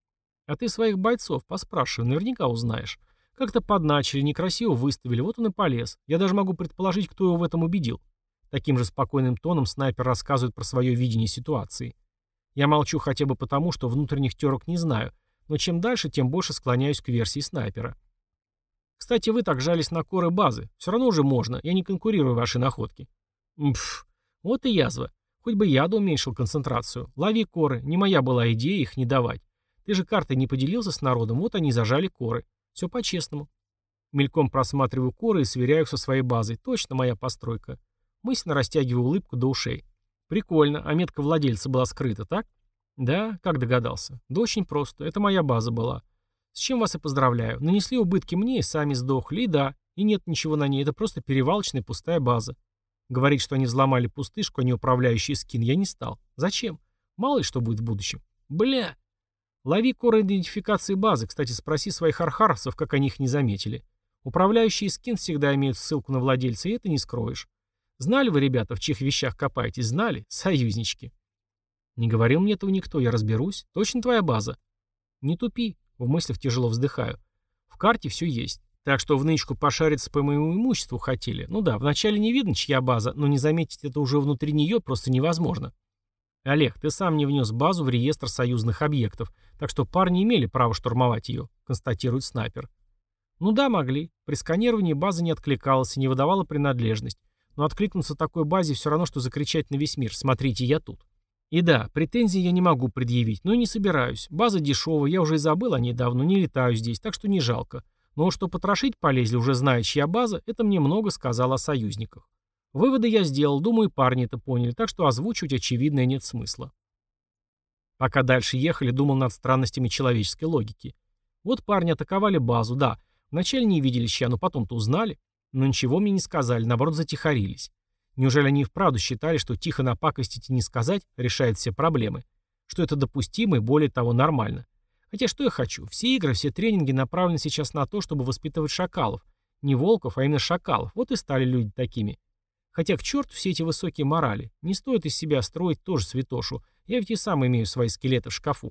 Speaker 1: А ты своих бойцов поспрашивай, наверняка узнаешь. Как-то подначили, некрасиво выставили, вот он и полез. Я даже могу предположить, кто его в этом убедил. Таким же спокойным тоном снайпер рассказывает про свое видение ситуации. Я молчу хотя бы потому, что внутренних терок не знаю, но чем дальше, тем больше склоняюсь к версии снайпера. Кстати, вы так жались на коры базы. Все равно уже можно, я не конкурирую вашей находке. Пф, вот и язва. Хоть бы яду уменьшил концентрацию. Лови коры, не моя была идея их не давать. Ты же картой не поделился с народом, вот они зажали коры. Все по-честному. Мельком просматриваю коры и сверяю их со своей базой. Точно моя постройка. Мысленно растягиваю улыбку до ушей. Прикольно, а метка владельца была скрыта, так? Да, как догадался? Да очень просто, это моя база была. С чем вас и поздравляю. Нанесли убытки мне и сами сдохли, и да, и нет ничего на ней, это просто перевалочная пустая база. Говорить, что они взломали пустышку, а не управляющий скин, я не стал. Зачем? Мало ли что будет в будущем. Бля! Лови коры идентификации базы, кстати, спроси своих архаровцев, как они их не заметили. Управляющий скин всегда имеют ссылку на владельца, и это не скроешь. Знали вы, ребята, в чьих вещах копаетесь? Знали? Союзнички. Не говорил мне этого никто, я разберусь. Точно твоя база? Не тупи, в мыслях тяжело вздыхаю. В карте все есть. Так что в нычку пошариться по моему имуществу хотели. Ну да, вначале не видно, чья база, но не заметить это уже внутри нее просто невозможно. Олег, ты сам не внес базу в реестр союзных объектов, так что парни имели право штурмовать ее, констатирует снайпер. Ну да, могли. При сканировании база не откликалась и не выдавала принадлежность. Но откликнуться такой базе все равно, что закричать на весь мир «Смотрите, я тут». И да, претензий я не могу предъявить, но и не собираюсь. База дешевая, я уже и забыл о ней давно, не летаю здесь, так что не жалко. Но что потрошить полезли, уже зная, чья база, это мне много сказало о союзниках. Выводы я сделал, думаю, парни это поняли, так что озвучивать очевидное нет смысла. Пока дальше ехали, думал над странностями человеческой логики. Вот парни атаковали базу, да, вначале не видели чья, но потом-то узнали. Но ничего мне не сказали, наоборот затихарились. Неужели они и вправду считали, что тихо напакостить и не сказать решает все проблемы? Что это допустимо и более того нормально? Хотя что я хочу? Все игры, все тренинги направлены сейчас на то, чтобы воспитывать шакалов. Не волков, а именно шакалов. Вот и стали люди такими. Хотя к черту все эти высокие морали. Не стоит из себя строить тоже святошу. Я ведь и сам имею свои скелеты в шкафу.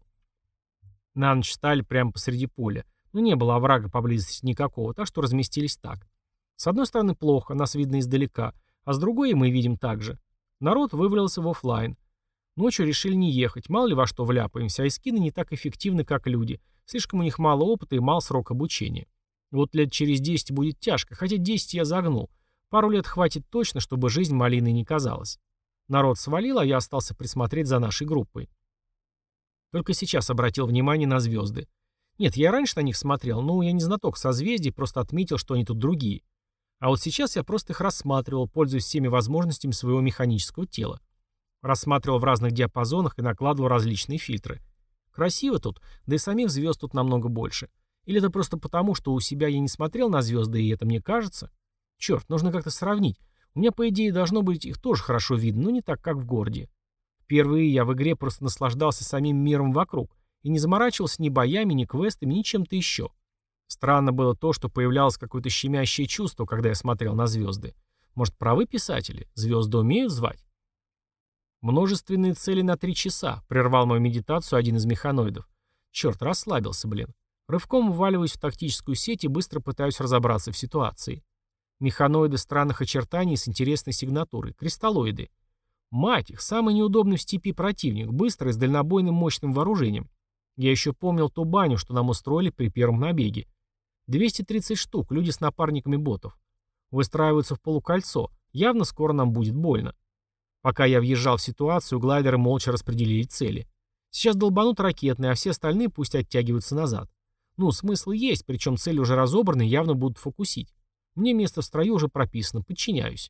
Speaker 1: На ночь стали прямо посреди поля. Но не было оврага поблизости никакого, так что разместились так. С одной стороны плохо, нас видно издалека, а с другой и мы видим так же. Народ вывалился в офлайн. Ночью решили не ехать, мало ли во что вляпаемся, а эскины не так эффективны, как люди. Слишком у них мало опыта и мал срок обучения. Вот лет через десять будет тяжко, хотя десять я загнул. Пару лет хватит точно, чтобы жизнь малиной не казалась. Народ свалил, а я остался присмотреть за нашей группой. Только сейчас обратил внимание на звезды. Нет, я раньше на них смотрел, но я не знаток созвездий, просто отметил, что они тут другие. А вот сейчас я просто их рассматривал, пользуясь всеми возможностями своего механического тела. Рассматривал в разных диапазонах и накладывал различные фильтры. Красиво тут, да и самих звезд тут намного больше. Или это просто потому, что у себя я не смотрел на звезды, и это мне кажется? Черт, нужно как-то сравнить. У меня, по идее, должно быть их тоже хорошо видно, но не так, как в городе. Впервые я в игре просто наслаждался самим миром вокруг и не заморачивался ни боями, ни квестами, ни чем-то еще. Странно было то, что появлялось какое-то щемящее чувство, когда я смотрел на звезды. Может, правы писатели? Звезды умеют звать? Множественные цели на три часа, прервал мою медитацию один из механоидов. Черт, расслабился, блин. Рывком вваливаюсь в тактическую сеть и быстро пытаюсь разобраться в ситуации. Механоиды странных очертаний с интересной сигнатурой. Кристаллоиды. Мать их, самый неудобный в степи противник, быстрый, с дальнобойным мощным вооружением. Я еще помнил ту баню, что нам устроили при первом набеге. двести тридцать штук, люди с напарниками ботов. Выстраиваются в полукольцо. Явно скоро нам будет больно. Пока я въезжал в ситуацию, глайдеры молча распределили цели. Сейчас долбанут ракетные, а все остальные пусть оттягиваются назад. Ну, смысл есть, причем цели уже разобраны, явно будут фокусить. Мне место в строю уже прописано, подчиняюсь.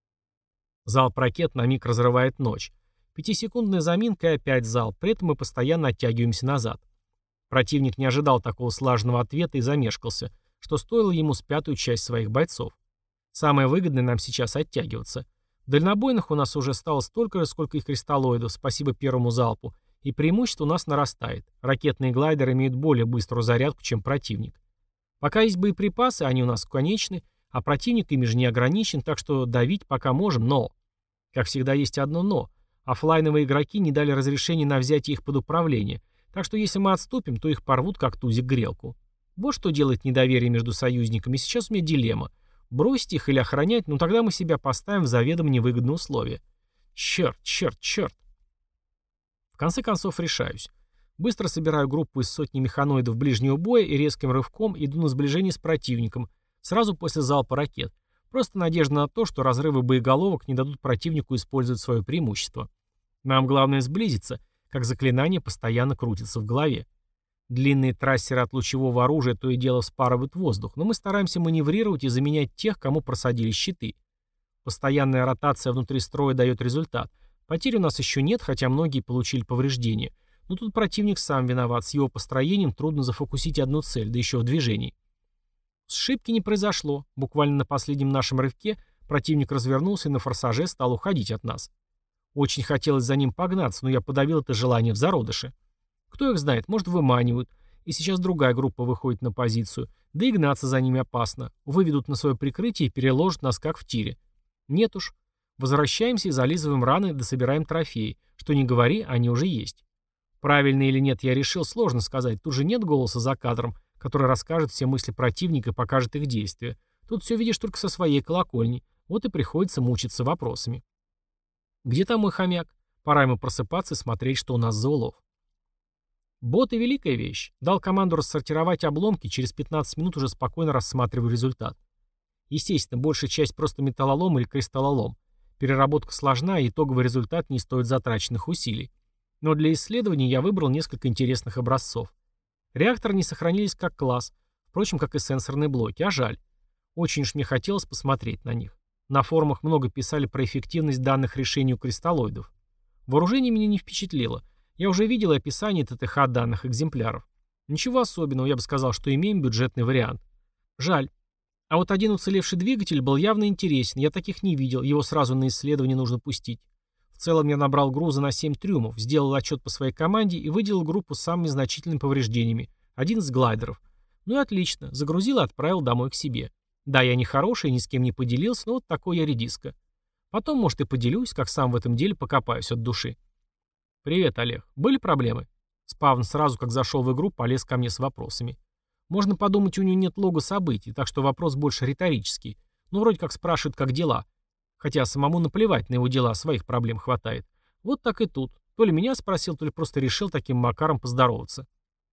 Speaker 1: Залп ракет на миг разрывает ночь. Пятисекундная заминка и опять залп, при этом мы постоянно оттягиваемся назад. Противник не ожидал такого слаженного ответа и замешкался, что стоило ему с пятую часть своих бойцов. Самое выгодное нам сейчас оттягиваться. Дальнобойных у нас уже стало столько же, сколько и кристаллоидов, спасибо первому залпу, И преимущество у нас нарастает. Ракетные глайдеры имеют более быструю зарядку, чем противник. Пока есть боеприпасы, они у нас конечны, а противник ими же не ограничен, так что давить пока можем, но... Как всегда есть одно «но». Оффлайновые игроки не дали разрешения на взятие их под управление, так что если мы отступим, то их порвут как тузик грелку. Вот что делает недоверие между союзниками. Сейчас у меня дилемма. Бросить их или охранять, но тогда мы себя поставим в заведомо невыгодные условия. Черт, черт, черт. В конце концов решаюсь. Быстро собираю группу из сотни механоидов ближнего боя и резким рывком иду на сближение с противником, сразу после залпа ракет. Просто надежда на то, что разрывы боеголовок не дадут противнику использовать свое преимущество. Нам главное сблизиться, как заклинание постоянно крутится в голове. Длинные трассеры от лучевого оружия то и дело вспарывают воздух, но мы стараемся маневрировать и заменять тех, кому просадили щиты. Постоянная ротация внутри строя дает результат. Потерь у нас еще нет, хотя многие получили повреждения. Но тут противник сам виноват, с его построением трудно зафокусить одну цель, да еще в движении. Сшибки не произошло. Буквально на последнем нашем рывке противник развернулся и на форсаже стал уходить от нас. Очень хотелось за ним погнаться, но я подавил это желание в зародыше. Кто их знает, может выманивают. И сейчас другая группа выходит на позицию. Да и гнаться за ними опасно. Выведут на свое прикрытие и переложат нас как в тире. Нет уж. Возвращаемся и зализываем раны, да собираем трофеи. Что ни говори, они уже есть. Правильно или нет, я решил, сложно сказать. Тут же нет голоса за кадром, который расскажет все мысли противника и покажет их действия. Тут все видишь только со своей колокольни. Вот и приходится мучиться вопросами. Где там мой хомяк? Пора ему просыпаться и смотреть, что у нас за улов. Боты — великая вещь. Дал команду рассортировать обломки, через пятнадцать минут уже спокойно рассматриваю результат. Естественно, большая часть просто металлолом или кристаллолом. Переработка сложна, и итоговый результат не стоит затраченных усилий. Но для исследований я выбрал несколько интересных образцов. Реакторы не сохранились как класс, впрочем, как и сенсорные блоки, а жаль. Очень уж мне хотелось посмотреть на них. На форумах много писали про эффективность данных решений у кристаллоидов. Вооружение меня не впечатлило. Я уже видел описание ТТХ данных экземпляров. Ничего особенного, я бы сказал, что имеем бюджетный вариант. Жаль. А вот один уцелевший двигатель был явно интересен, я таких не видел, его сразу на исследование нужно пустить. В целом я набрал груза на семь трюмов, сделал отчет по своей команде и выделил группу с самыми значительными повреждениями. Один из глайдеров. Ну и отлично, загрузил и отправил домой к себе. Да, я не хороший, ни с кем не поделился, но вот такой я редиска. Потом, может, и поделюсь, как сам в этом деле покопаюсь от души. «Привет, Олег. Были проблемы?» Спавн сразу, как зашел в игру, полез ко мне с вопросами. Можно подумать, у него нет лога событий, так что вопрос больше риторический. Ну, вроде как спрашивают, как дела. Хотя самому наплевать на его дела, своих проблем хватает. Вот так и тут. То ли меня спросил, то ли просто решил таким макаром поздороваться.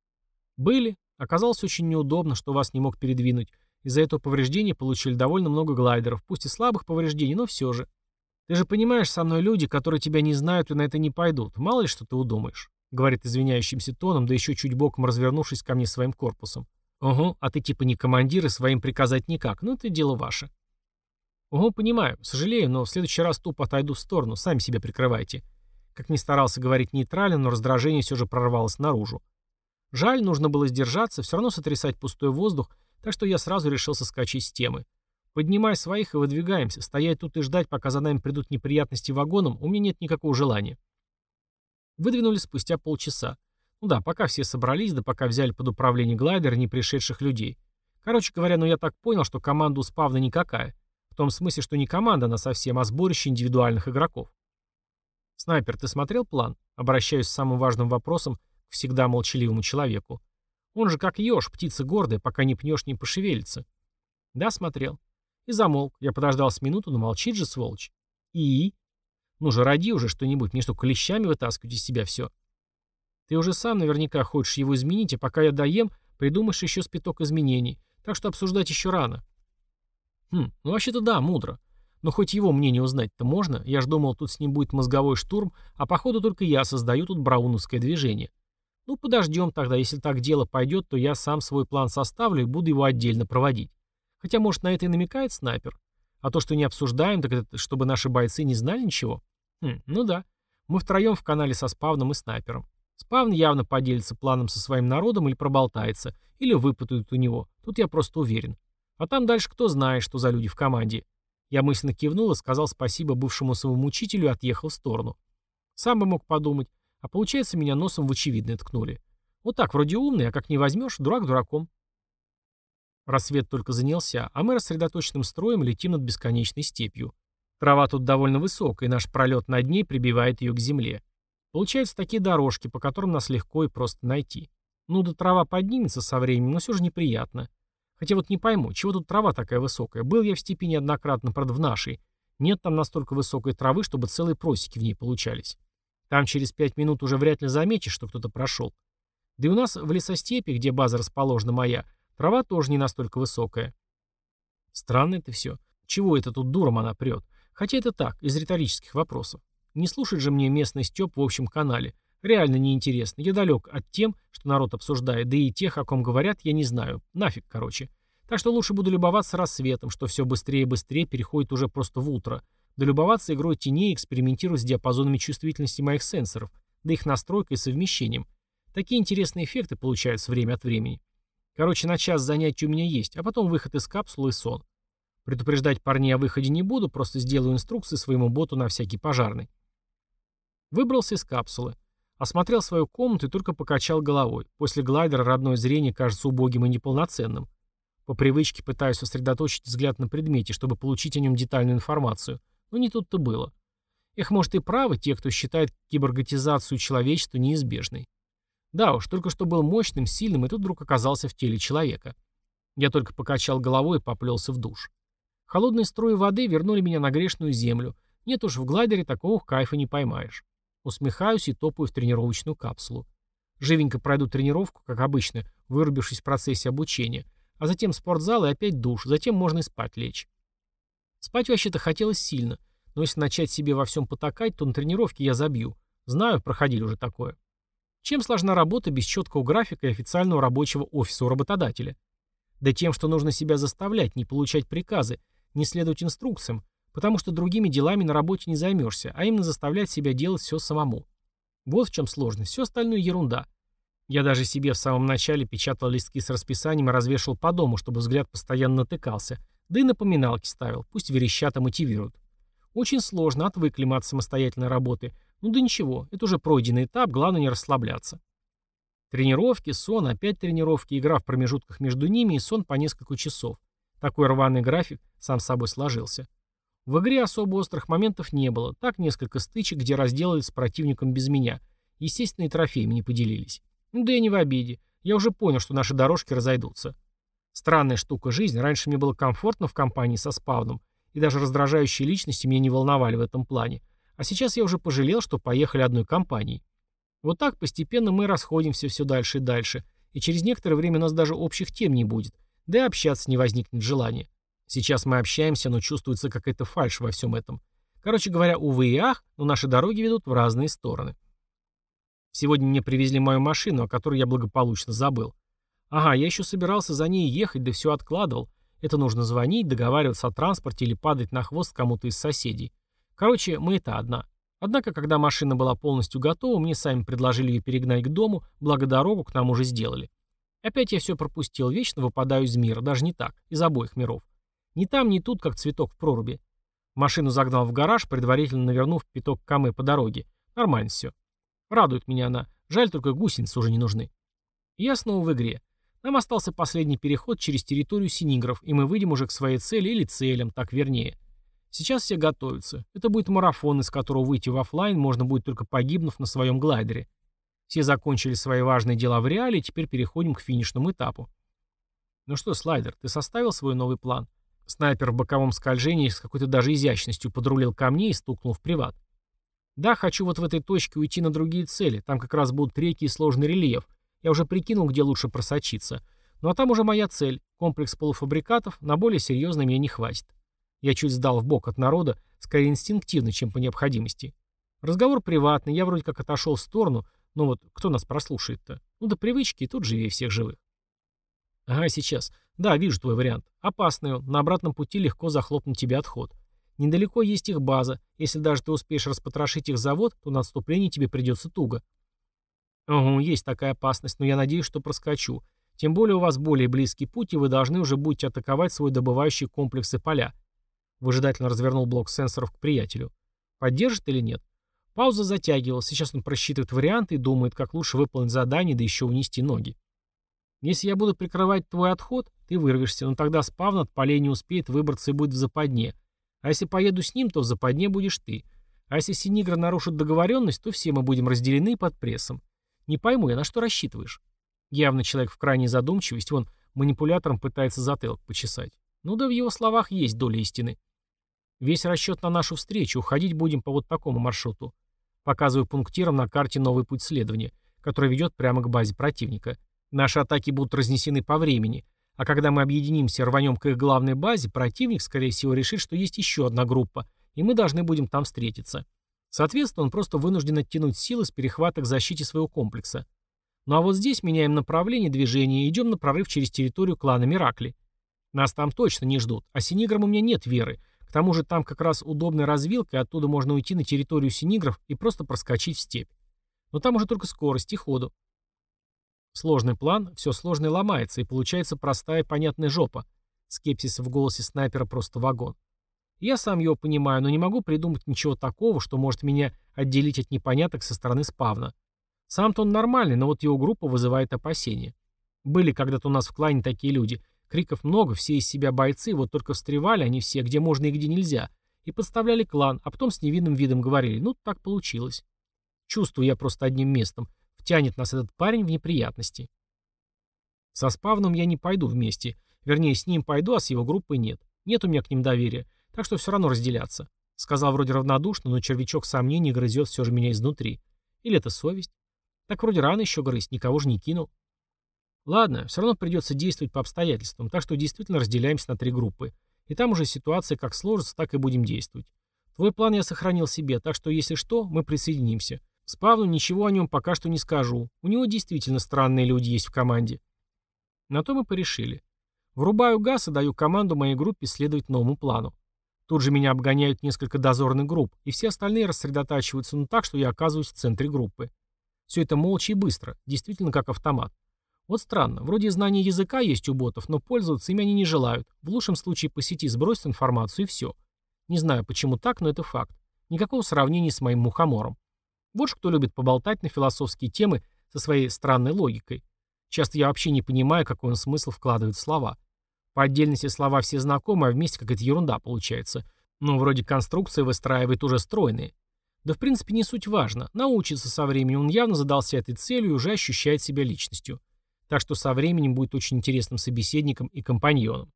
Speaker 1: Были. Оказалось очень неудобно, что вас не мог передвинуть. Из-за этого повреждения получили довольно много глайдеров. Пусть и слабых повреждений, но все же. Ты же понимаешь, со мной люди, которые тебя не знают и на это не пойдут. Мало ли, что ты удумаешь. Говорит извиняющимся тоном, да еще чуть боком развернувшись ко мне своим корпусом. Угу, а ты типа не командир и своим приказать никак. Ну, это дело ваше. Угу, понимаю. Сожалею, но в следующий раз тупо отойду в сторону. Сами себя прикрывайте. Как ни старался говорить нейтрально, но раздражение все же прорвалось наружу. Жаль, нужно было сдержаться, все равно сотрясать пустой воздух, так что я сразу решил соскочить с темы. Поднимай своих и выдвигаемся. Стоять тут и ждать, пока за нами придут неприятности вагоном, у меня нет никакого желания. Выдвинулись спустя полчаса. Ну да, пока все собрались, да пока взяли под управление глайдера не пришедших людей. Короче говоря, ну я так понял, что команда у Спавна никакая. В том смысле, что не команда она совсем, а сборище индивидуальных игроков. Снайпер, ты смотрел план? Обращаюсь с самым важным вопросом к всегда молчаливому человеку. Он же как еж, птица гордая, пока не пнешь, не пошевелится. Да, смотрел. И замолк. Я подождал с минуту, но молчит же, сволочь. И? Ну же, роди уже что-нибудь, мне что, клещами вытаскивать из себя все? Ты уже сам наверняка хочешь его изменить, а пока я доем, придумаешь еще спиток изменений. Так что обсуждать еще рано. Хм, ну вообще-то да, мудро. Но хоть его мнение узнать-то можно. Я ж думал, тут с ним будет мозговой штурм, а походу только я создаю тут брауновское движение. Ну, подождем тогда, если так дело пойдет, то я сам свой план составлю и буду его отдельно проводить. Хотя, может, на это и намекает снайпер. А то, что не обсуждаем, так это чтобы наши бойцы не знали ничего. Хм, ну да. Мы втроем в канале со Спавном и снайпером. Спавн явно поделится планом со своим народом или проболтается, или выпутают у него. Тут я просто уверен. А там дальше кто знает, что за люди в команде. Я мысленно кивнул и сказал спасибо бывшему своему учителю и отъехал в сторону. Сам бы мог подумать. А получается, меня носом в очевидное ткнули. Вот так, вроде умный, а как не возьмешь, дурак дураком. Рассвет только занялся, а мы рассредоточенным строем летим над бесконечной степью. Трава тут довольно высокая, и наш пролет над ней прибивает ее к земле. Получаются такие дорожки, по которым нас легко и просто найти. Ну да трава поднимется со временем, но все же неприятно. Хотя вот не пойму, чего тут трава такая высокая? Был я в степи неоднократно, правда в нашей. Нет там настолько высокой травы, чтобы целые просеки в ней получались. Там через пять минут уже вряд ли заметишь, что кто-то прошел. Да и у нас в лесостепи, где база расположена моя, трава тоже не настолько высокая. Странно это все. Чего это тут дуром она прет? Хотя это так, из риторических вопросов. Не слушать же мне местный стёб в общем канале. Реально неинтересно. Я далек от тем, что народ обсуждает, да и тех, о ком говорят, я не знаю. Нафиг, короче. Так что лучше буду любоваться рассветом, что все быстрее и быстрее переходит уже просто в утро. Да любоваться игрой теней и экспериментировать с диапазонами чувствительности моих сенсоров, да их настройкой и совмещением. Такие интересные эффекты получаются время от времени. Короче, на час занятий у меня есть, а потом выход из капсулы и сон. Предупреждать парней о выходе не буду, просто сделаю инструкции своему боту на всякий пожарный. Выбрался из капсулы. Осмотрел свою комнату и только покачал головой. После глайдера родное зрение кажется убогим и неполноценным. По привычке пытаюсь сосредоточить взгляд на предмете, чтобы получить о нем детальную информацию. Но не тут-то было. Эх, может и правы те, кто считает киборготизацию человечества неизбежной. Да уж, только что был мощным, сильным, и тут вдруг оказался в теле человека. Я только покачал головой и поплелся в душ. Холодные струи воды вернули меня на грешную землю. Нет уж, в глайдере такого кайфа не поймаешь. Усмехаюсь и топаю в тренировочную капсулу. Живенько пройду тренировку, как обычно, вырубившись в процессе обучения, а затем спортзал и опять душ, затем можно и спать лечь. Спать вообще-то хотелось сильно, но если начать себе во всем потакать, то на тренировке я забью. Знаю, проходили уже такое. Чем сложна работа без четкого графика и официального рабочего офиса у работодателя? Да тем, что нужно себя заставлять, не получать приказы, не следовать инструкциям, потому что другими делами на работе не займешься, а именно заставлять себя делать все самому. Вот в чем сложность, все остальное ерунда. Я даже себе в самом начале печатал листки с расписанием и развешивал по дому, чтобы взгляд постоянно натыкался, да и напоминалки ставил, пусть верещат и мотивируют. Очень сложно, отвыкли мы от самостоятельной работы. Ну да ничего, это уже пройденный этап, главное не расслабляться. Тренировки, сон, опять тренировки, игра в промежутках между ними и сон по несколько часов. Такой рваный график сам собой сложился. В игре особо острых моментов не было, так несколько стычек, где разделались с противником без меня. Естественно, и трофеями не поделились. Ну да и не в обиде. Я уже понял, что наши дорожки разойдутся. Странная штука жизнь. Раньше мне было комфортно в компании со спавном, и даже раздражающие личности меня не волновали в этом плане. А сейчас я уже пожалел, что поехали одной компанией. Вот так постепенно мы расходимся все дальше и дальше, и через некоторое время у нас даже общих тем не будет, да и общаться не возникнет желания. Сейчас мы общаемся, но чувствуется какая-то фальшь во всем этом. Короче говоря, увы и ах, но наши дороги ведут в разные стороны. Сегодня мне привезли мою машину, о которой я благополучно забыл. Ага, я еще собирался за ней ехать, да все откладывал. Это нужно звонить, договариваться о транспорте или падать на хвост кому-то из соседей. Короче, мы это одна. Однако, когда машина была полностью готова, мне сами предложили ее перегнать к дому, благо дорогу к нам уже сделали. Опять я все пропустил, вечно выпадаю из мира, даже не так, из обоих миров. Ни там, ни тут, как цветок в проруби. Машину загнал в гараж, предварительно навернув пяток камы по дороге. Нормально все. Радует меня она. Жаль, только гусеницы уже не нужны. И я снова в игре. Нам остался последний переход через территорию синигров, и мы выйдем уже к своей цели или целям, так вернее. Сейчас все готовятся. Это будет марафон, из которого выйти в офлайн можно будет только погибнув на своем глайдере. Все закончили свои важные дела в реале, и теперь переходим к финишному этапу. Ну что, слайдер, ты составил свой новый план? Снайпер в боковом скольжении с какой-то даже изящностью подрулил ко мне и стукнул в приват. Да, хочу вот в этой точке уйти на другие цели. Там как раз будут реки и сложный рельеф. Я уже прикинул, где лучше просочиться. Ну а там уже моя цель. Комплекс полуфабрикатов. На более серьезно мне не хватит. Я чуть сдал в бок от народа, скорее инстинктивно, чем по необходимости. Разговор приватный, я вроде как отошел в сторону, но вот кто нас прослушает-то? Ну до привычки, тут живее всех живых. Ага, сейчас. Да, вижу твой вариант. Опасный он. На обратном пути легко захлопнуть тебе отход. Недалеко есть их база. Если даже ты успеешь распотрошить их завод, то на отступление тебе придется туго. Угу, есть такая опасность, но я надеюсь, что проскочу. Тем более у вас более близкий путь, и вы должны уже будете атаковать свой добывающий комплекс и поля. Выжидательно развернул блок сенсоров к приятелю. Поддержит или нет? Пауза затягивалась. Сейчас он просчитывает варианты и думает, как лучше выполнить задание, да еще унести ноги. Если я буду прикрывать твой отход, ты вырвешься, но тогда спавн от полей не успеет выбраться и будет в западне. А если поеду с ним, то в западне будешь ты. А если Синигра нарушит договоренность, то все мы будем разделены под прессом. Не пойму я, на что рассчитываешь? Явно человек в крайней задумчивости, он манипулятором пытается затылок почесать. Ну да в его словах есть доля истины. Весь расчет на нашу встречу, уходить будем по вот такому маршруту. Показываю пунктиром на карте новый путь следования, который ведет прямо к базе противника. Наши атаки будут разнесены по времени, а когда мы объединимся и рванем к их главной базе, противник, скорее всего, решит, что есть еще одна группа, и мы должны будем там встретиться. Соответственно, он просто вынужден оттянуть силы с перехвата к защите своего комплекса. Ну а вот здесь меняем направление движения и идем на прорыв через территорию клана Миракли. Нас там точно не ждут, а Синиграм у меня нет веры. К тому же там как раз удобная развилка, и оттуда можно уйти на территорию Синигров и просто проскочить в степь. Но там уже только скорость и ходу. Сложный план, все сложное ломается, и получается простая и понятная жопа. Скепсис в голосе снайпера просто вагон. Я сам его понимаю, но не могу придумать ничего такого, что может меня отделить от непоняток со стороны спавна. Сам-то он нормальный, но вот его группа вызывает опасения. Были когда-то у нас в клане такие люди. Криков много, все из себя бойцы, вот только встревали они все, где можно и где нельзя, и подставляли клан, а потом с невинным видом говорили, ну так получилось. Чувствую я просто одним местом. Втянет нас этот парень в неприятности. Со спавном я не пойду вместе. Вернее, с ним пойду, а с его группой нет. Нет у меня к ним доверия. Так что все равно разделяться. Сказал вроде равнодушно, но червячок сомнений грызет все же меня изнутри. Или это совесть? Так вроде рано еще грызть, никого же не кинул. Ладно, все равно придется действовать по обстоятельствам, так что действительно разделяемся на три группы. И там уже ситуация как сложится, так и будем действовать. Твой план я сохранил себе, так что если что, мы присоединимся. Спавну ничего о нем пока что не скажу. У него действительно странные люди есть в команде. На то мы порешили. Врубаю газ и даю команду моей группе следовать новому плану. Тут же меня обгоняют несколько дозорных групп, и все остальные рассредотачиваются, ну так, что я оказываюсь в центре группы. Все это молча и быстро, действительно как автомат. Вот странно, вроде знания языка есть у ботов, но пользоваться ими они не желают. В лучшем случае по сети сбросят информацию и все. Не знаю, почему так, но это факт. Никакого сравнения с моим мухомором. Вот ж кто любит поболтать на философские темы со своей странной логикой. Часто я вообще не понимаю, какой он смысл вкладывает в слова. По отдельности слова все знакомы, а вместе какая-то ерунда получается. Ну, вроде конструкция выстраивает уже стройные. Да в принципе не суть важно. Научится со временем, он явно задался этой целью и уже ощущает себя личностью. Так что со временем будет очень интересным собеседником и компаньоном.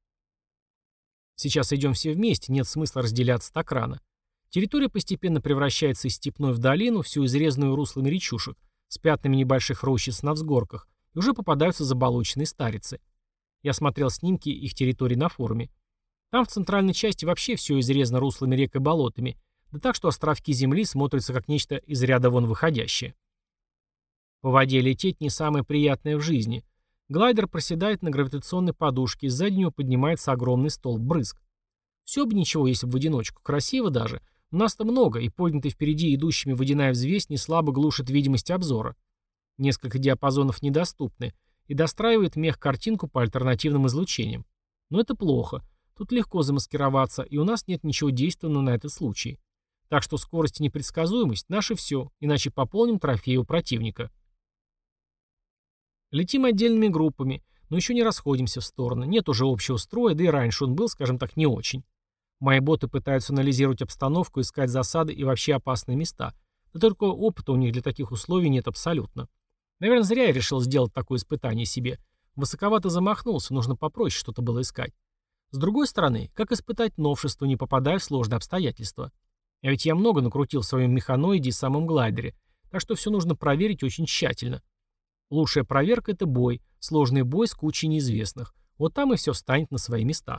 Speaker 1: Сейчас идем все вместе, нет смысла разделяться так рано. Территория постепенно превращается из степной в долину, всю изрезанную руслами речушек, с пятнами небольших рощиц на взгорках, и уже попадаются заболоченные старицы. Я смотрел снимки их территорий на форуме. Там в центральной части вообще все изрезано руслами рек и болотами, да так, что островки земли смотрятся как нечто из ряда вон выходящее. По воде лететь не самое приятное в жизни. Глайдер проседает на гравитационной подушке, сзади него поднимается огромный столб брызг. Все бы ничего, если бы в одиночку, красиво даже. У нас-то много, и поднятая впереди идущими водяная взвесь не слабо глушит видимость обзора. Несколько диапазонов недоступны, и достраивает мех картинку по альтернативным излучениям. Но это плохо. Тут легко замаскироваться, и у нас нет ничего действенного на этот случай. Так что скорость и непредсказуемость — наше все, иначе пополним трофеи у противника. Летим отдельными группами, но еще не расходимся в стороны. Нет уже общего строя, да и раньше он был, скажем так, не очень. Мои боты пытаются анализировать обстановку, искать засады и вообще опасные места. Да только опыта у них для таких условий нет абсолютно. Наверное, зря я решил сделать такое испытание себе. Высоковато замахнулся, нужно попроще что-то было искать. С другой стороны, как испытать новшество, не попадая в сложные обстоятельства? А ведь я много накрутил в своем механоиде и самом глайдере, так что все нужно проверить очень тщательно. Лучшая проверка — это бой, сложный бой с кучей неизвестных. Вот там и все встанет на свои места.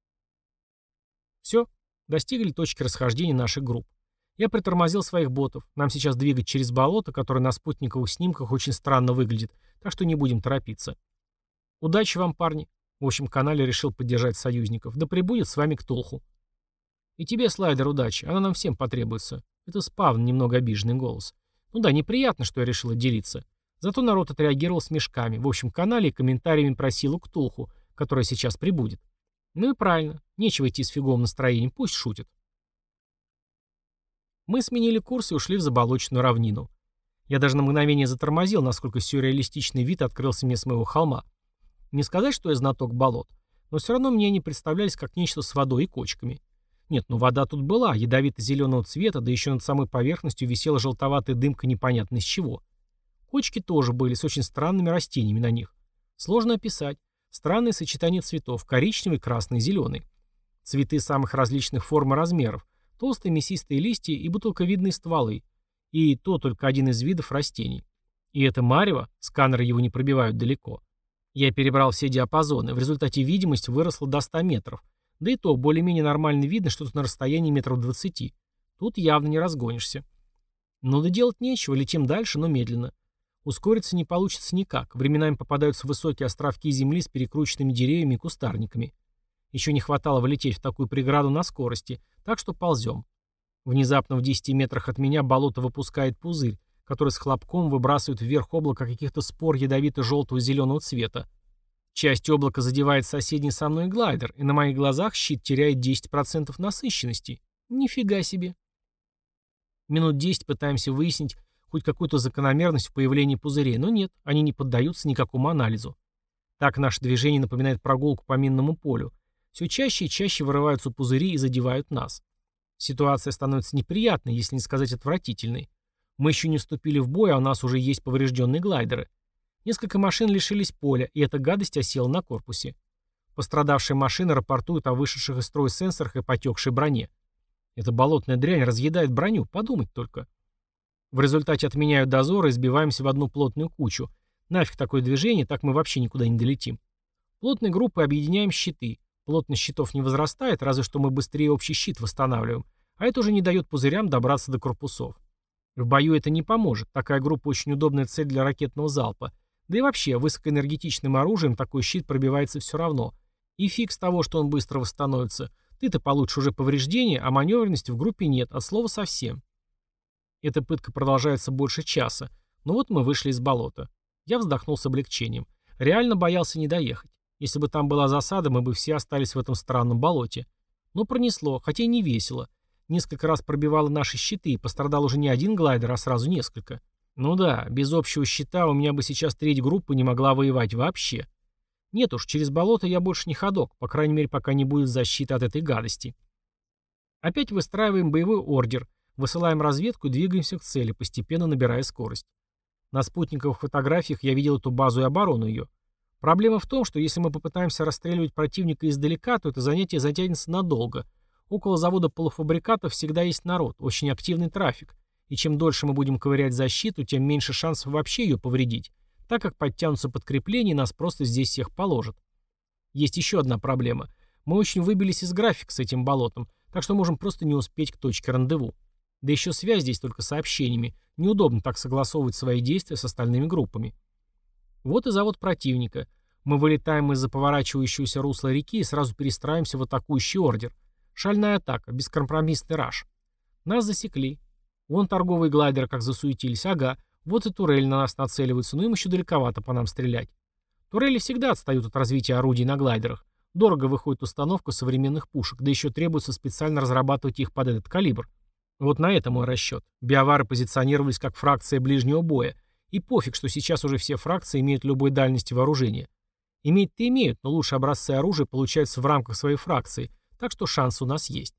Speaker 1: Все, достигли точки расхождения наших групп. Я притормозил своих ботов. Нам сейчас двигать через болото, которое на спутниковых снимках очень странно выглядит, так что не будем торопиться. Удачи вам, парни. В общем канале решил поддержать союзников. Да пребудет с вами Ктулху. И тебе, слайдер, удачи. Она нам всем потребуется. Это спавн, немного обиженный голос. Ну да, неприятно, что я решил отделиться. Зато народ отреагировал с мешками. В общем канале и комментариями про силу Ктулху, которая сейчас прибудет. Ну и правильно. Нечего идти с фиговым настроением. Пусть шутят. Мы сменили курс и ушли в заболоченную равнину. Я даже на мгновение затормозил, насколько сюрреалистичный вид открылся мне с моего холма. Не сказать, что я знаток болот, но все равно мне они представлялись как нечто с водой и кочками. Нет, ну вода тут была, ядовито-зеленого цвета, да еще над самой поверхностью висела желтоватая дымка непонятно из чего. Кочки тоже были, с очень странными растениями на них. Сложно описать. Странное сочетание цветов, коричневый, красный, зеленый. Цветы самых различных форм и размеров, толстые мясистые листья и бутылковидные стволы. И то только один из видов растений. И это марево, сканеры его не пробивают далеко. Я перебрал все диапазоны, в результате видимость выросла до ста метров. Да и то, более-менее нормально видно что-то на расстоянии метров двадцати. Тут явно не разгонишься. Но да делать нечего, летим дальше, но медленно. Ускориться не получится никак. Временами попадаются высокие островки земли с перекрученными деревьями и кустарниками. Еще не хватало влететь в такую преграду на скорости, так что ползем. Внезапно в десяти метрах от меня болото выпускает пузырь, который с хлопком выбрасывает вверх облако каких-то спор ядовито-желтого зеленого цвета. Часть облака задевает соседний со мной глайдер, и на моих глазах щит теряет десять процентов насыщенности. Нифига себе. Минут десять пытаемся выяснить хоть какую-то закономерность в появлении пузырей, но нет, они не поддаются никакому анализу. Так наше движение напоминает прогулку по минному полю. Все чаще и чаще вырываются пузыри и задевают нас. Ситуация становится неприятной, если не сказать отвратительной. Мы еще не вступили в бой, а у нас уже есть поврежденные глайдеры. Несколько машин лишились поля, и эта гадость осела на корпусе. Пострадавшие машины рапортуют о вышедших из строя сенсорах и потекшей броне. Эта болотная дрянь разъедает броню, подумать только. В результате отменяют дозоры и сбиваемся в одну плотную кучу. Нафиг такое движение, так мы вообще никуда не долетим. Плотной группой объединяем щиты. Плотность щитов не возрастает, разве что мы быстрее общий щит восстанавливаем, а это уже не дает пузырям добраться до корпусов. В бою это не поможет, такая группа очень удобная цель для ракетного залпа. Да и вообще, высокоэнергетичным оружием такой щит пробивается все равно. И фиг с того, что он быстро восстановится. Ты-то получишь уже повреждения, а маневренности в группе нет, от слова совсем. Эта пытка продолжается больше часа, но вот мы вышли из болота. Я вздохнул с облегчением. Реально боялся не доехать. Если бы там была засада, мы бы все остались в этом странном болоте. Но пронесло, хотя и не весело. Несколько раз пробивало наши щиты, и пострадал уже не один глайдер, а сразу несколько. Ну да, без общего щита у меня бы сейчас треть группы не могла воевать вообще. Нет уж, через болото я больше не ходок, по крайней мере, пока не будет защиты от этой гадости. Опять выстраиваем боевой ордер, высылаем разведку и двигаемся к цели, постепенно набирая скорость. На спутниковых фотографиях я видел эту базу и оборону ее. Проблема в том, что если мы попытаемся расстреливать противника издалека, то это занятие затянется надолго. Около завода полуфабрикатов всегда есть народ, очень активный трафик. И чем дольше мы будем ковырять защиту, тем меньше шансов вообще ее повредить, так как подтянутся подкрепления и нас просто здесь всех положат. Есть еще одна проблема. Мы очень выбились из графика с этим болотом, так что можем просто не успеть к точке рандеву. Да еще связь здесь только сообщениями. Неудобно так согласовывать свои действия с остальными группами. Вот и завод противника. Мы вылетаем из-за поворачивающегося русла реки и сразу перестраиваемся в атакующий ордер. Шальная атака, бескомпромиссный раш. Нас засекли. Вон торговые глайдеры как засуетились. Ага, вот и турели на нас нацеливаются, но им еще далековато по нам стрелять. Турели всегда отстают от развития орудий на глайдерах. Дорого выходит установка современных пушек, да еще требуется специально разрабатывать их под этот калибр. Вот на это мой расчет. Биовары позиционировались как фракция ближнего боя. И пофиг, что сейчас уже все фракции имеют любой дальности вооружения. Иметь-то имеют, но лучшие образцы оружия получаются в рамках своей фракции, так что шанс у нас есть.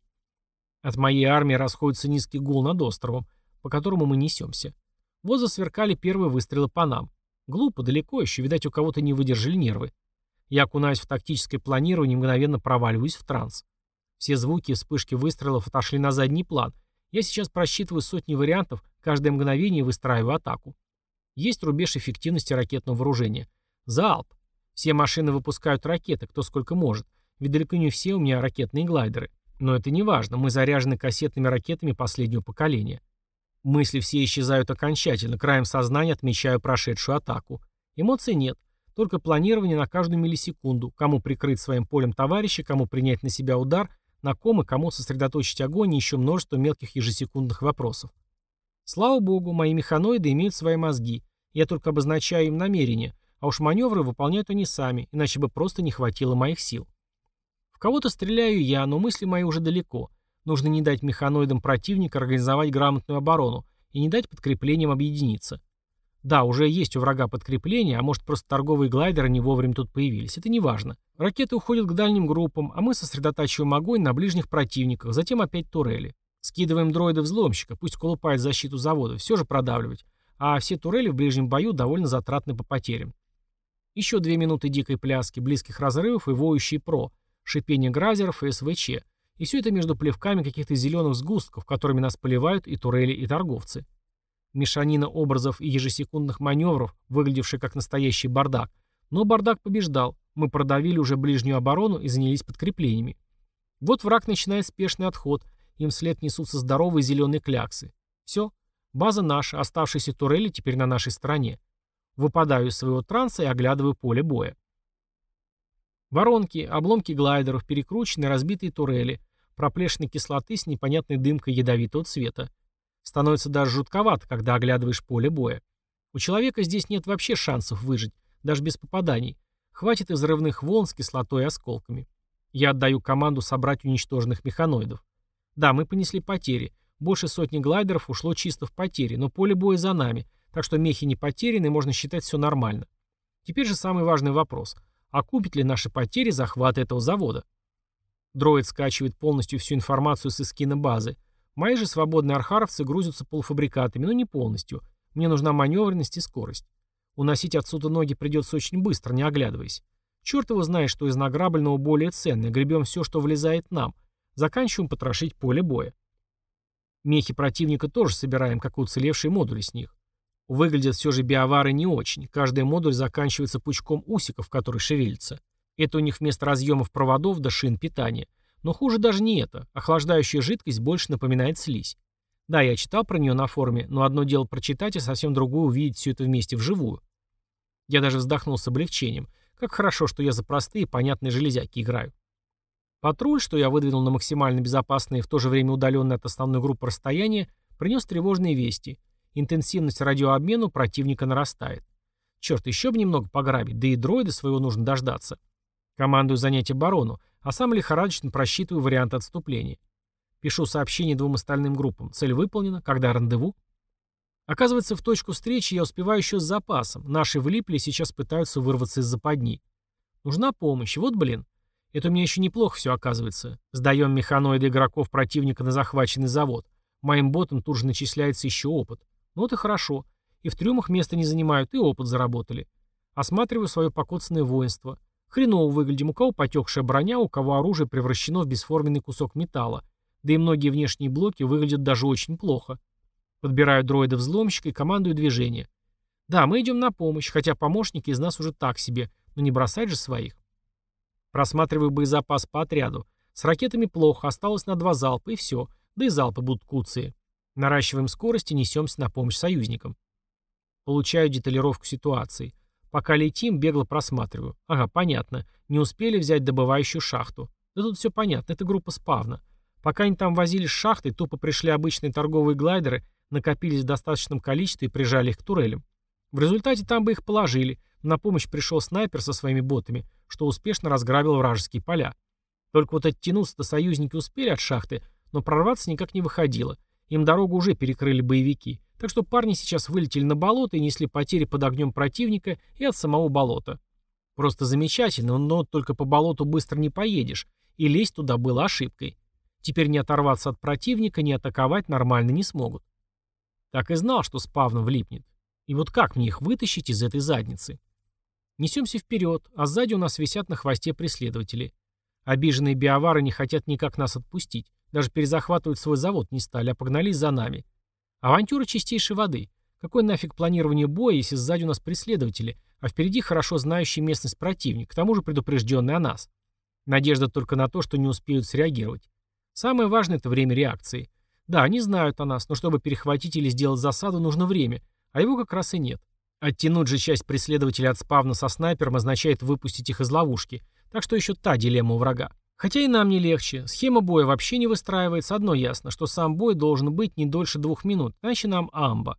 Speaker 1: От моей армии расходится низкий гул над островом, по которому мы несемся. Вот засверкали первые выстрелы по нам. Глупо, далеко еще, видать, у кого-то не выдержали нервы. Я окунаюсь в тактическое планирование и мгновенно проваливаюсь в транс. Все звуки и вспышки выстрелов отошли на задний план. Я сейчас просчитываю сотни вариантов, каждое мгновение выстраиваю атаку. Есть рубеж эффективности ракетного вооружения. Залп. Все машины выпускают ракеты, кто сколько может. Ведь далеко не все у меня ракетные глайдеры. Но это не важно, мы заряжены кассетными ракетами последнего поколения. Мысли все исчезают окончательно, краем сознания отмечаю прошедшую атаку. Эмоций нет, только планирование на каждую миллисекунду, кому прикрыть своим полем товарища, кому принять на себя удар, на ком и кому сосредоточить огонь и еще множество мелких ежесекундных вопросов. Слава богу, мои механоиды имеют свои мозги, я только обозначаю им намерения, а уж маневры выполняют они сами, иначе бы просто не хватило моих сил. В кого-то стреляю я, но мысли мои уже далеко. Нужно не дать механоидам противника организовать грамотную оборону и не дать подкреплениям объединиться. Да, уже есть у врага подкрепление, а может просто торговые глайдеры не вовремя тут появились. Это не важно. Ракеты уходят к дальним группам, а мы сосредотачиваем огонь на ближних противниках, затем опять турели. Скидываем дроида-взломщика, пусть колупает защиту завода, все же продавливать. А все турели в ближнем бою довольно затратны по потерям. Еще две минуты дикой пляски, близких разрывов и воющий ПРО, шипение гразеров и СВЧ. И все это между плевками каких-то зеленых сгустков, которыми нас поливают и турели, и торговцы. Мешанина образов и ежесекундных маневров, выглядевшая как настоящий бардак. Но бардак побеждал. Мы продавили уже ближнюю оборону и занялись подкреплениями. Вот враг начинает спешный отход. Им вслед несутся здоровые зеленые кляксы. Все. База наша, оставшиеся турели теперь на нашей стороне. Выпадаю из своего транса и оглядываю поле боя. Воронки, обломки глайдеров, перекрученные разбитые турели, проплешины кислоты с непонятной дымкой ядовитого цвета. Становится даже жутковато, когда оглядываешь поле боя. У человека здесь нет вообще шансов выжить, даже без попаданий. Хватит и взрывных волн с кислотой и осколками. Я отдаю команду собрать уничтоженных механоидов. Да, мы понесли потери. Больше сотни глайдеров ушло чисто в потери, но поле боя за нами, так что мехи не потеряны, можно считать все нормально. Теперь же самый важный вопрос. Окупит ли наши потери захват этого завода? Дроид скачивает полностью всю информацию с эскина базы. Мои же свободные архаровцы грузятся полуфабрикатами, но не полностью. Мне нужна маневренность и скорость. Уносить отсюда ноги придется очень быстро, не оглядываясь. Черт его знает, что из награбленного более ценное. Гребем все, что влезает нам. Заканчиваем потрошить поле боя. Мехи противника тоже собираем, как и уцелевшие модули с них. Выглядят все же биовары не очень. Каждый модуль заканчивается пучком усиков, который шевелится. Это у них вместо разъемов проводов до шин питания. Но хуже даже не это. Охлаждающая жидкость больше напоминает слизь. Да, я читал про нее на форуме, но одно дело прочитать, а совсем другое увидеть все это вместе вживую. Я даже вздохнул с облегчением. Как хорошо, что я за простые, понятные железяки играю. Патруль, что я выдвинул на максимально безопасное и в то же время удаленное от основной группы расстояние, принес тревожные вести. Интенсивность радиообмена у противника нарастает. Черт, еще бы немного пограбить, да и дроида своего нужно дождаться. Командую занять оборону, а сам лихорадочно просчитываю варианты отступления. Пишу сообщение двум остальным группам. Цель выполнена. Когда рандеву? Оказывается, в точку встречи я успеваю еще с запасом. Наши влипли и сейчас пытаются вырваться из западни. Нужна помощь. Вот блин. Это у меня еще неплохо все оказывается. Сдаем механоиды игроков противника на захваченный завод. Моим ботам тут же начисляется еще опыт. Ну вот и хорошо. И в трюмах места не занимают, и опыт заработали. Осматриваю свое покоцанное воинство. Хреново выглядим, у кого потекшая броня, у кого оружие превращено в бесформенный кусок металла. Да и многие внешние блоки выглядят даже очень плохо. Подбираю дроида-взломщика и командую движение. Да, мы идем на помощь, хотя помощники из нас уже так себе, но не бросать же своих. Просматриваю боезапас по отряду. С ракетами плохо, осталось на два залпа, и все. Да и залпы будут куцые. Наращиваем скорость и несемся на помощь союзникам. Получаю деталировку ситуации. Пока летим, бегло просматриваю. Ага, понятно. Не успели взять добывающую шахту. Да тут все понятно, это группа спавна. Пока они там возились с шахтой, тупо пришли обычные торговые глайдеры, накопились в достаточном количестве и прижали их к турелям. В результате там бы их положили. На помощь пришел снайпер со своими ботами, что успешно разграбил вражеские поля. Только вот оттянуться-то союзники успели от шахты, но прорваться никак не выходило. Им дорогу уже перекрыли боевики. Так что парни сейчас вылетели на болото и несли потери под огнем противника и от самого болота. Просто замечательно, но только по болоту быстро не поедешь, и лезть туда было ошибкой. Теперь не оторваться от противника, не атаковать нормально не смогут. Так и знал, что спавном влипнет. И вот как мне их вытащить из этой задницы? Несемся вперед, а сзади у нас висят на хвосте преследователи. Обиженные биовары не хотят никак нас отпустить. Даже перезахватывать свой завод не стали, а погнались за нами. Авантюра чистейшей воды. Какое нафиг планирование боя, если сзади у нас преследователи, а впереди хорошо знающий местность противник, к тому же предупрежденный о нас. Надежда только на то, что не успеют среагировать. Самое важное — это время реакции. Да, они знают о нас, но чтобы перехватить или сделать засаду, нужно время, а его как раз и нет. Оттянуть же часть преследователей от спавна со снайпером означает выпустить их из ловушки, так что еще та дилемма у врага. Хотя и нам не легче. Схема боя вообще не выстраивается. Одно ясно, что сам бой должен быть не дольше двух минут, иначе нам амба.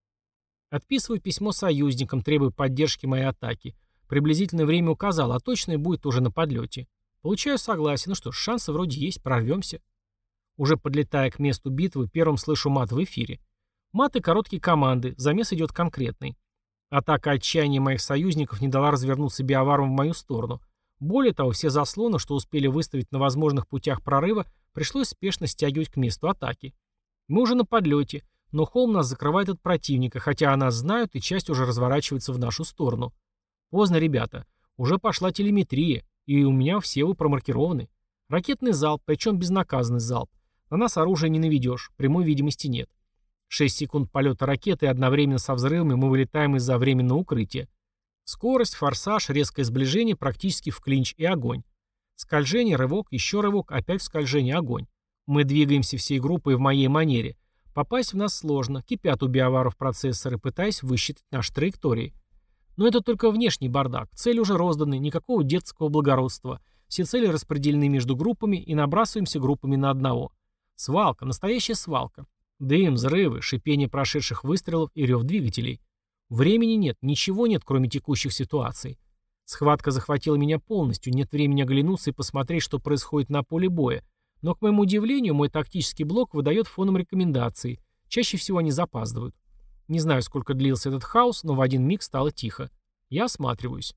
Speaker 1: Отписываю письмо союзникам, требую поддержки моей атаки. Приблизительное время указал, а точное будет уже на подлете. Получаю согласие. Ну что ж, шансы вроде есть, прорвемся. Уже подлетая к месту битвы, первым слышу мат в эфире. Маты короткие команды, замес идет конкретный. Атака отчаяния моих союзников не дала развернуться биоварам в мою сторону. Более того, все заслоны, что успели выставить на возможных путях прорыва, пришлось спешно стягивать к месту атаки. Мы уже на подлете, но холм нас закрывает от противника, хотя о нас знают и часть уже разворачивается в нашу сторону. Поздно, ребята. Уже пошла телеметрия, и у меня все вы промаркированы. Ракетный залп, причем безнаказанный залп. На нас оружие не наведешь, прямой видимости нет. шесть секунд полета ракеты, и одновременно со взрывами мы вылетаем из-за временного укрытия. Скорость, форсаж, резкое сближение, практически в клинч и огонь. Скольжение, рывок, еще рывок, опять в скольжение, огонь. Мы двигаемся всей группой в моей манере. Попасть в нас сложно, кипят у биоваров процессоры, пытаясь высчитать наши траектории. Но это только внешний бардак, цели уже розданы, никакого детского благородства. Все цели распределены между группами и набрасываемся группами на одного. Свалка, настоящая свалка. Дым, взрывы, шипение прошедших выстрелов и рев двигателей. Времени нет, ничего нет, кроме текущих ситуаций. Схватка захватила меня полностью, нет времени оглянуться и посмотреть, что происходит на поле боя. Но, к моему удивлению, мой тактический блок выдает фоном рекомендации. Чаще всего они запаздывают. Не знаю, сколько длился этот хаос, но в один миг стало тихо. Я осматриваюсь.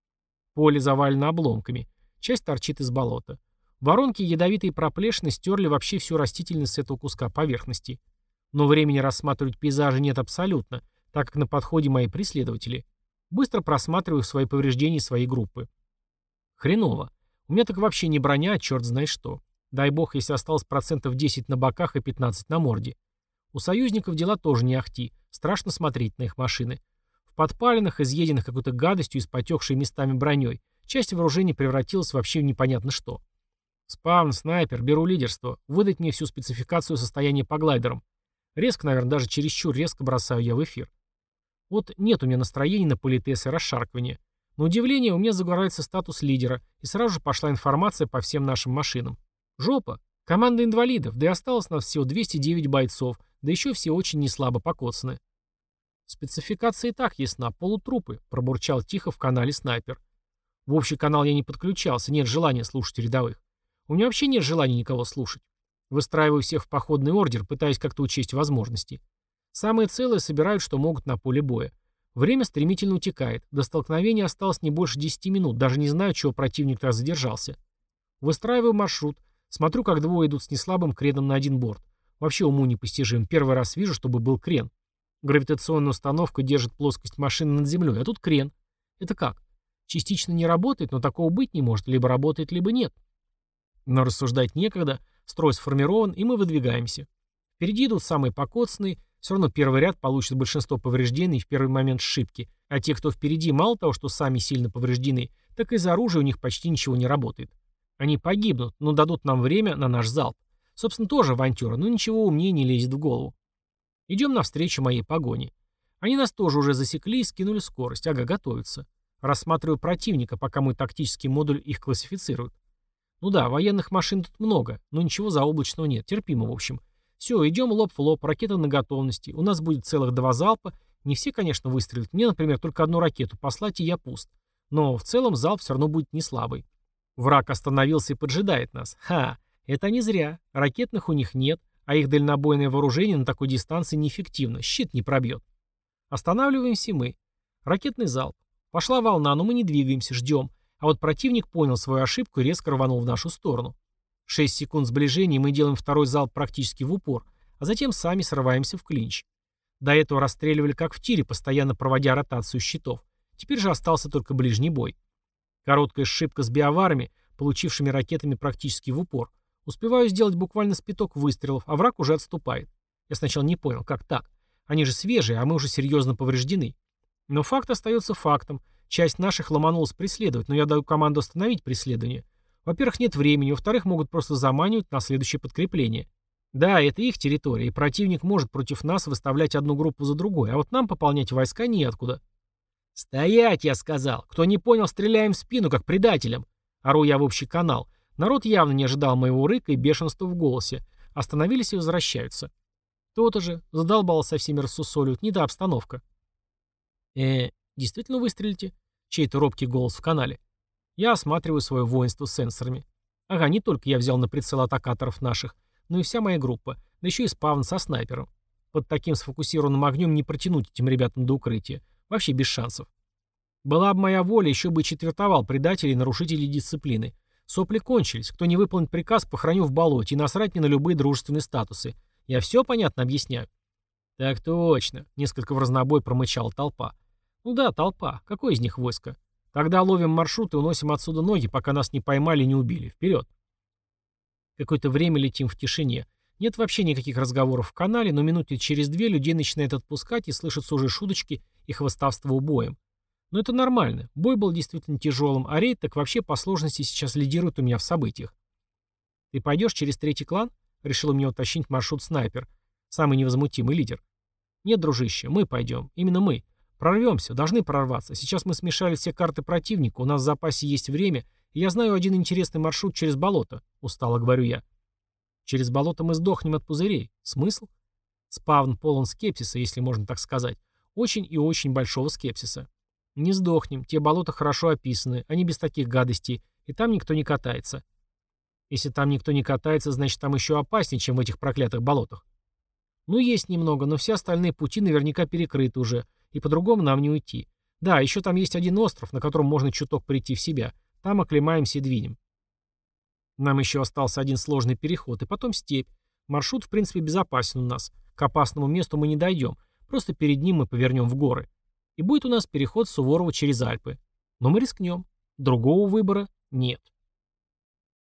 Speaker 1: Поле завалено обломками. Часть торчит из болота. Воронки и ядовитые проплешины стерли вообще всю растительность с этого куска поверхности. Но времени рассматривать пейзажи нет абсолютно, так как на подходе мои преследователи. Быстро просматриваю свои повреждения своей группы. Хреново. У меня так вообще не броня, а черт знает что. Дай бог, если осталось процентов десять на боках и пятнадцать на морде. У союзников дела тоже не ахти. Страшно смотреть на их машины. В подпалинах, изъеденных какой-то гадостью и с потекшей местами броней, часть вооружения превратилась вообще в непонятно что. Спавн, снайпер, беру лидерство. Выдать мне всю спецификацию состояния по глайдерам. Резко, наверное, даже чересчур резко бросаю я в эфир. Вот нет у меня настроения на политес и расшаркивание. На удивление, у меня загорается статус лидера, и сразу же пошла информация по всем нашим машинам. Жопа. Команда инвалидов, да и осталось нас всего двести девять бойцов, да еще все очень неслабо покоцаны. Спецификация и так ясна, полутрупы, пробурчал тихо в канале снайпер. В общий канал я не подключался, нет желания слушать рядовых. У меня вообще нет желания никого слушать. Выстраиваю всех в походный ордер, пытаясь как-то учесть возможности. Самые целые собирают, что могут на поле боя. Время стремительно утекает. До столкновения осталось не больше десяти минут, даже не знаю, чего противник так задержался. Выстраиваю маршрут. Смотрю, как двое идут с неслабым креном на один борт. Вообще уму непостижим. Первый раз вижу, чтобы был крен. Гравитационная установка держит плоскость машины над землей, а тут крен. Это как? Частично не работает, но такого быть не может. Либо работает, либо нет. Но рассуждать некогда. Строй сформирован, и мы выдвигаемся. Впереди идут самые покоцанные. Все равно первый ряд получит большинство повреждений в первый момент сшибки. А те, кто впереди, мало того, что сами сильно повреждены, так и из оружия у них почти ничего не работает. Они погибнут, но дадут нам время на наш залп. Собственно, тоже авантюра, но ничего умнее не лезет в голову. Идем навстречу моей погоне. Они нас тоже уже засекли и скинули скорость. Ага, готовятся. Рассматриваю противника, пока мой тактический модуль их классифицирует. Ну да, военных машин тут много, но ничего заоблачного нет, терпимо в общем. Все, идем лоб в лоб, ракета на готовности. У нас будет целых два залпа. Не все, конечно, выстрелят. Мне, например, только одну ракету послать, и я пуст. Но в целом залп все равно будет не слабый. Враг остановился и поджидает нас. Ха, это не зря. Ракетных у них нет, а их дальнобойное вооружение на такой дистанции неэффективно, щит не пробьет. Останавливаемся мы. Ракетный залп. Пошла волна, но мы не двигаемся, ждем. А вот противник понял свою ошибку и резко рванул в нашу сторону. шесть секунд сближения, и мы делаем второй залп практически в упор, а затем сами срываемся в клинч. До этого расстреливали как в тире, постоянно проводя ротацию щитов. Теперь же остался только ближний бой. Короткая сшибка с биоварами, получившими ракетами практически в упор. Успеваю сделать буквально спиток выстрелов, а враг уже отступает. Я сначала не понял, как так? Они же свежие, а мы уже серьезно повреждены. Но факт остается фактом. Часть наших ломанулась преследовать, но я даю команду остановить преследование. Во-первых, нет времени, во-вторых, могут просто заманивать на следующее подкрепление. Да, это их территория, и противник может против нас выставлять одну группу за другой, а вот нам пополнять войска неоткуда. «Стоять!» — я сказал. «Кто не понял, стреляем в спину, как предателям!» Ору я в общий канал. Народ явно не ожидал моего рыка и бешенства в голосе. Остановились и возвращаются. То-то же. Задолбало со всеми рассусоливать. Не та обстановка. э действительно выстрелите?» Чей-то робкий голос в канале. Я осматриваю свое воинство с сенсорами. Ага, не только я взял на прицел атакаторов наших, но и вся моя группа, да еще и спавн со снайпером. Под таким сфокусированным огнем не протянуть этим ребятам до укрытия. Вообще без шансов. Была бы моя воля, еще бы и четвертовал предателей и нарушителей дисциплины. Сопли кончились. Кто не выполнит приказ, похороню в болоте и насрать мне на любые дружественные статусы. Я все понятно объясняю? Так точно. Несколько в разнобой промычала толпа. Ну да, толпа. Какое из них войско? Тогда ловим маршрут и уносим отсюда ноги, пока нас не поймали и не убили. Вперед. Какое-то время летим в тишине. Нет вообще никаких разговоров в канале, но минуты через две людей начинает отпускать и слышатся уже шуточки и хвастовство убоем. Но это нормально. Бой был действительно тяжелым, а рейд так вообще по сложности сейчас лидирует у меня в событиях. «Ты пойдешь через третий клан?» — решил меня утащить маршрут снайпер. Самый невозмутимый лидер. «Нет, дружище, мы пойдем. Именно мы. Прорвемся, должны прорваться. Сейчас мы смешали все карты противника, у нас в запасе есть время, и я знаю один интересный маршрут через болото», — устало говорю я. «Через болото мы сдохнем от пузырей. Смысл?» Спавн полон скепсиса, если можно так сказать. Очень и очень большого скепсиса. Не сдохнем, те болота хорошо описаны, они без таких гадостей, и там никто не катается. Если там никто не катается, значит там еще опаснее, чем в этих проклятых болотах. Ну, есть немного, но все остальные пути наверняка перекрыты уже, и по-другому нам не уйти. Да, еще там есть один остров, на котором можно чуток прийти в себя. Там оклемаемся и двинем. Нам еще остался один сложный переход, и потом степь. Маршрут, в принципе, безопасен у нас. К опасному месту мы не дойдем, просто перед ним мы повернем в горы. И будет у нас переход Суворова через Альпы. Но мы рискнем. Другого выбора нет.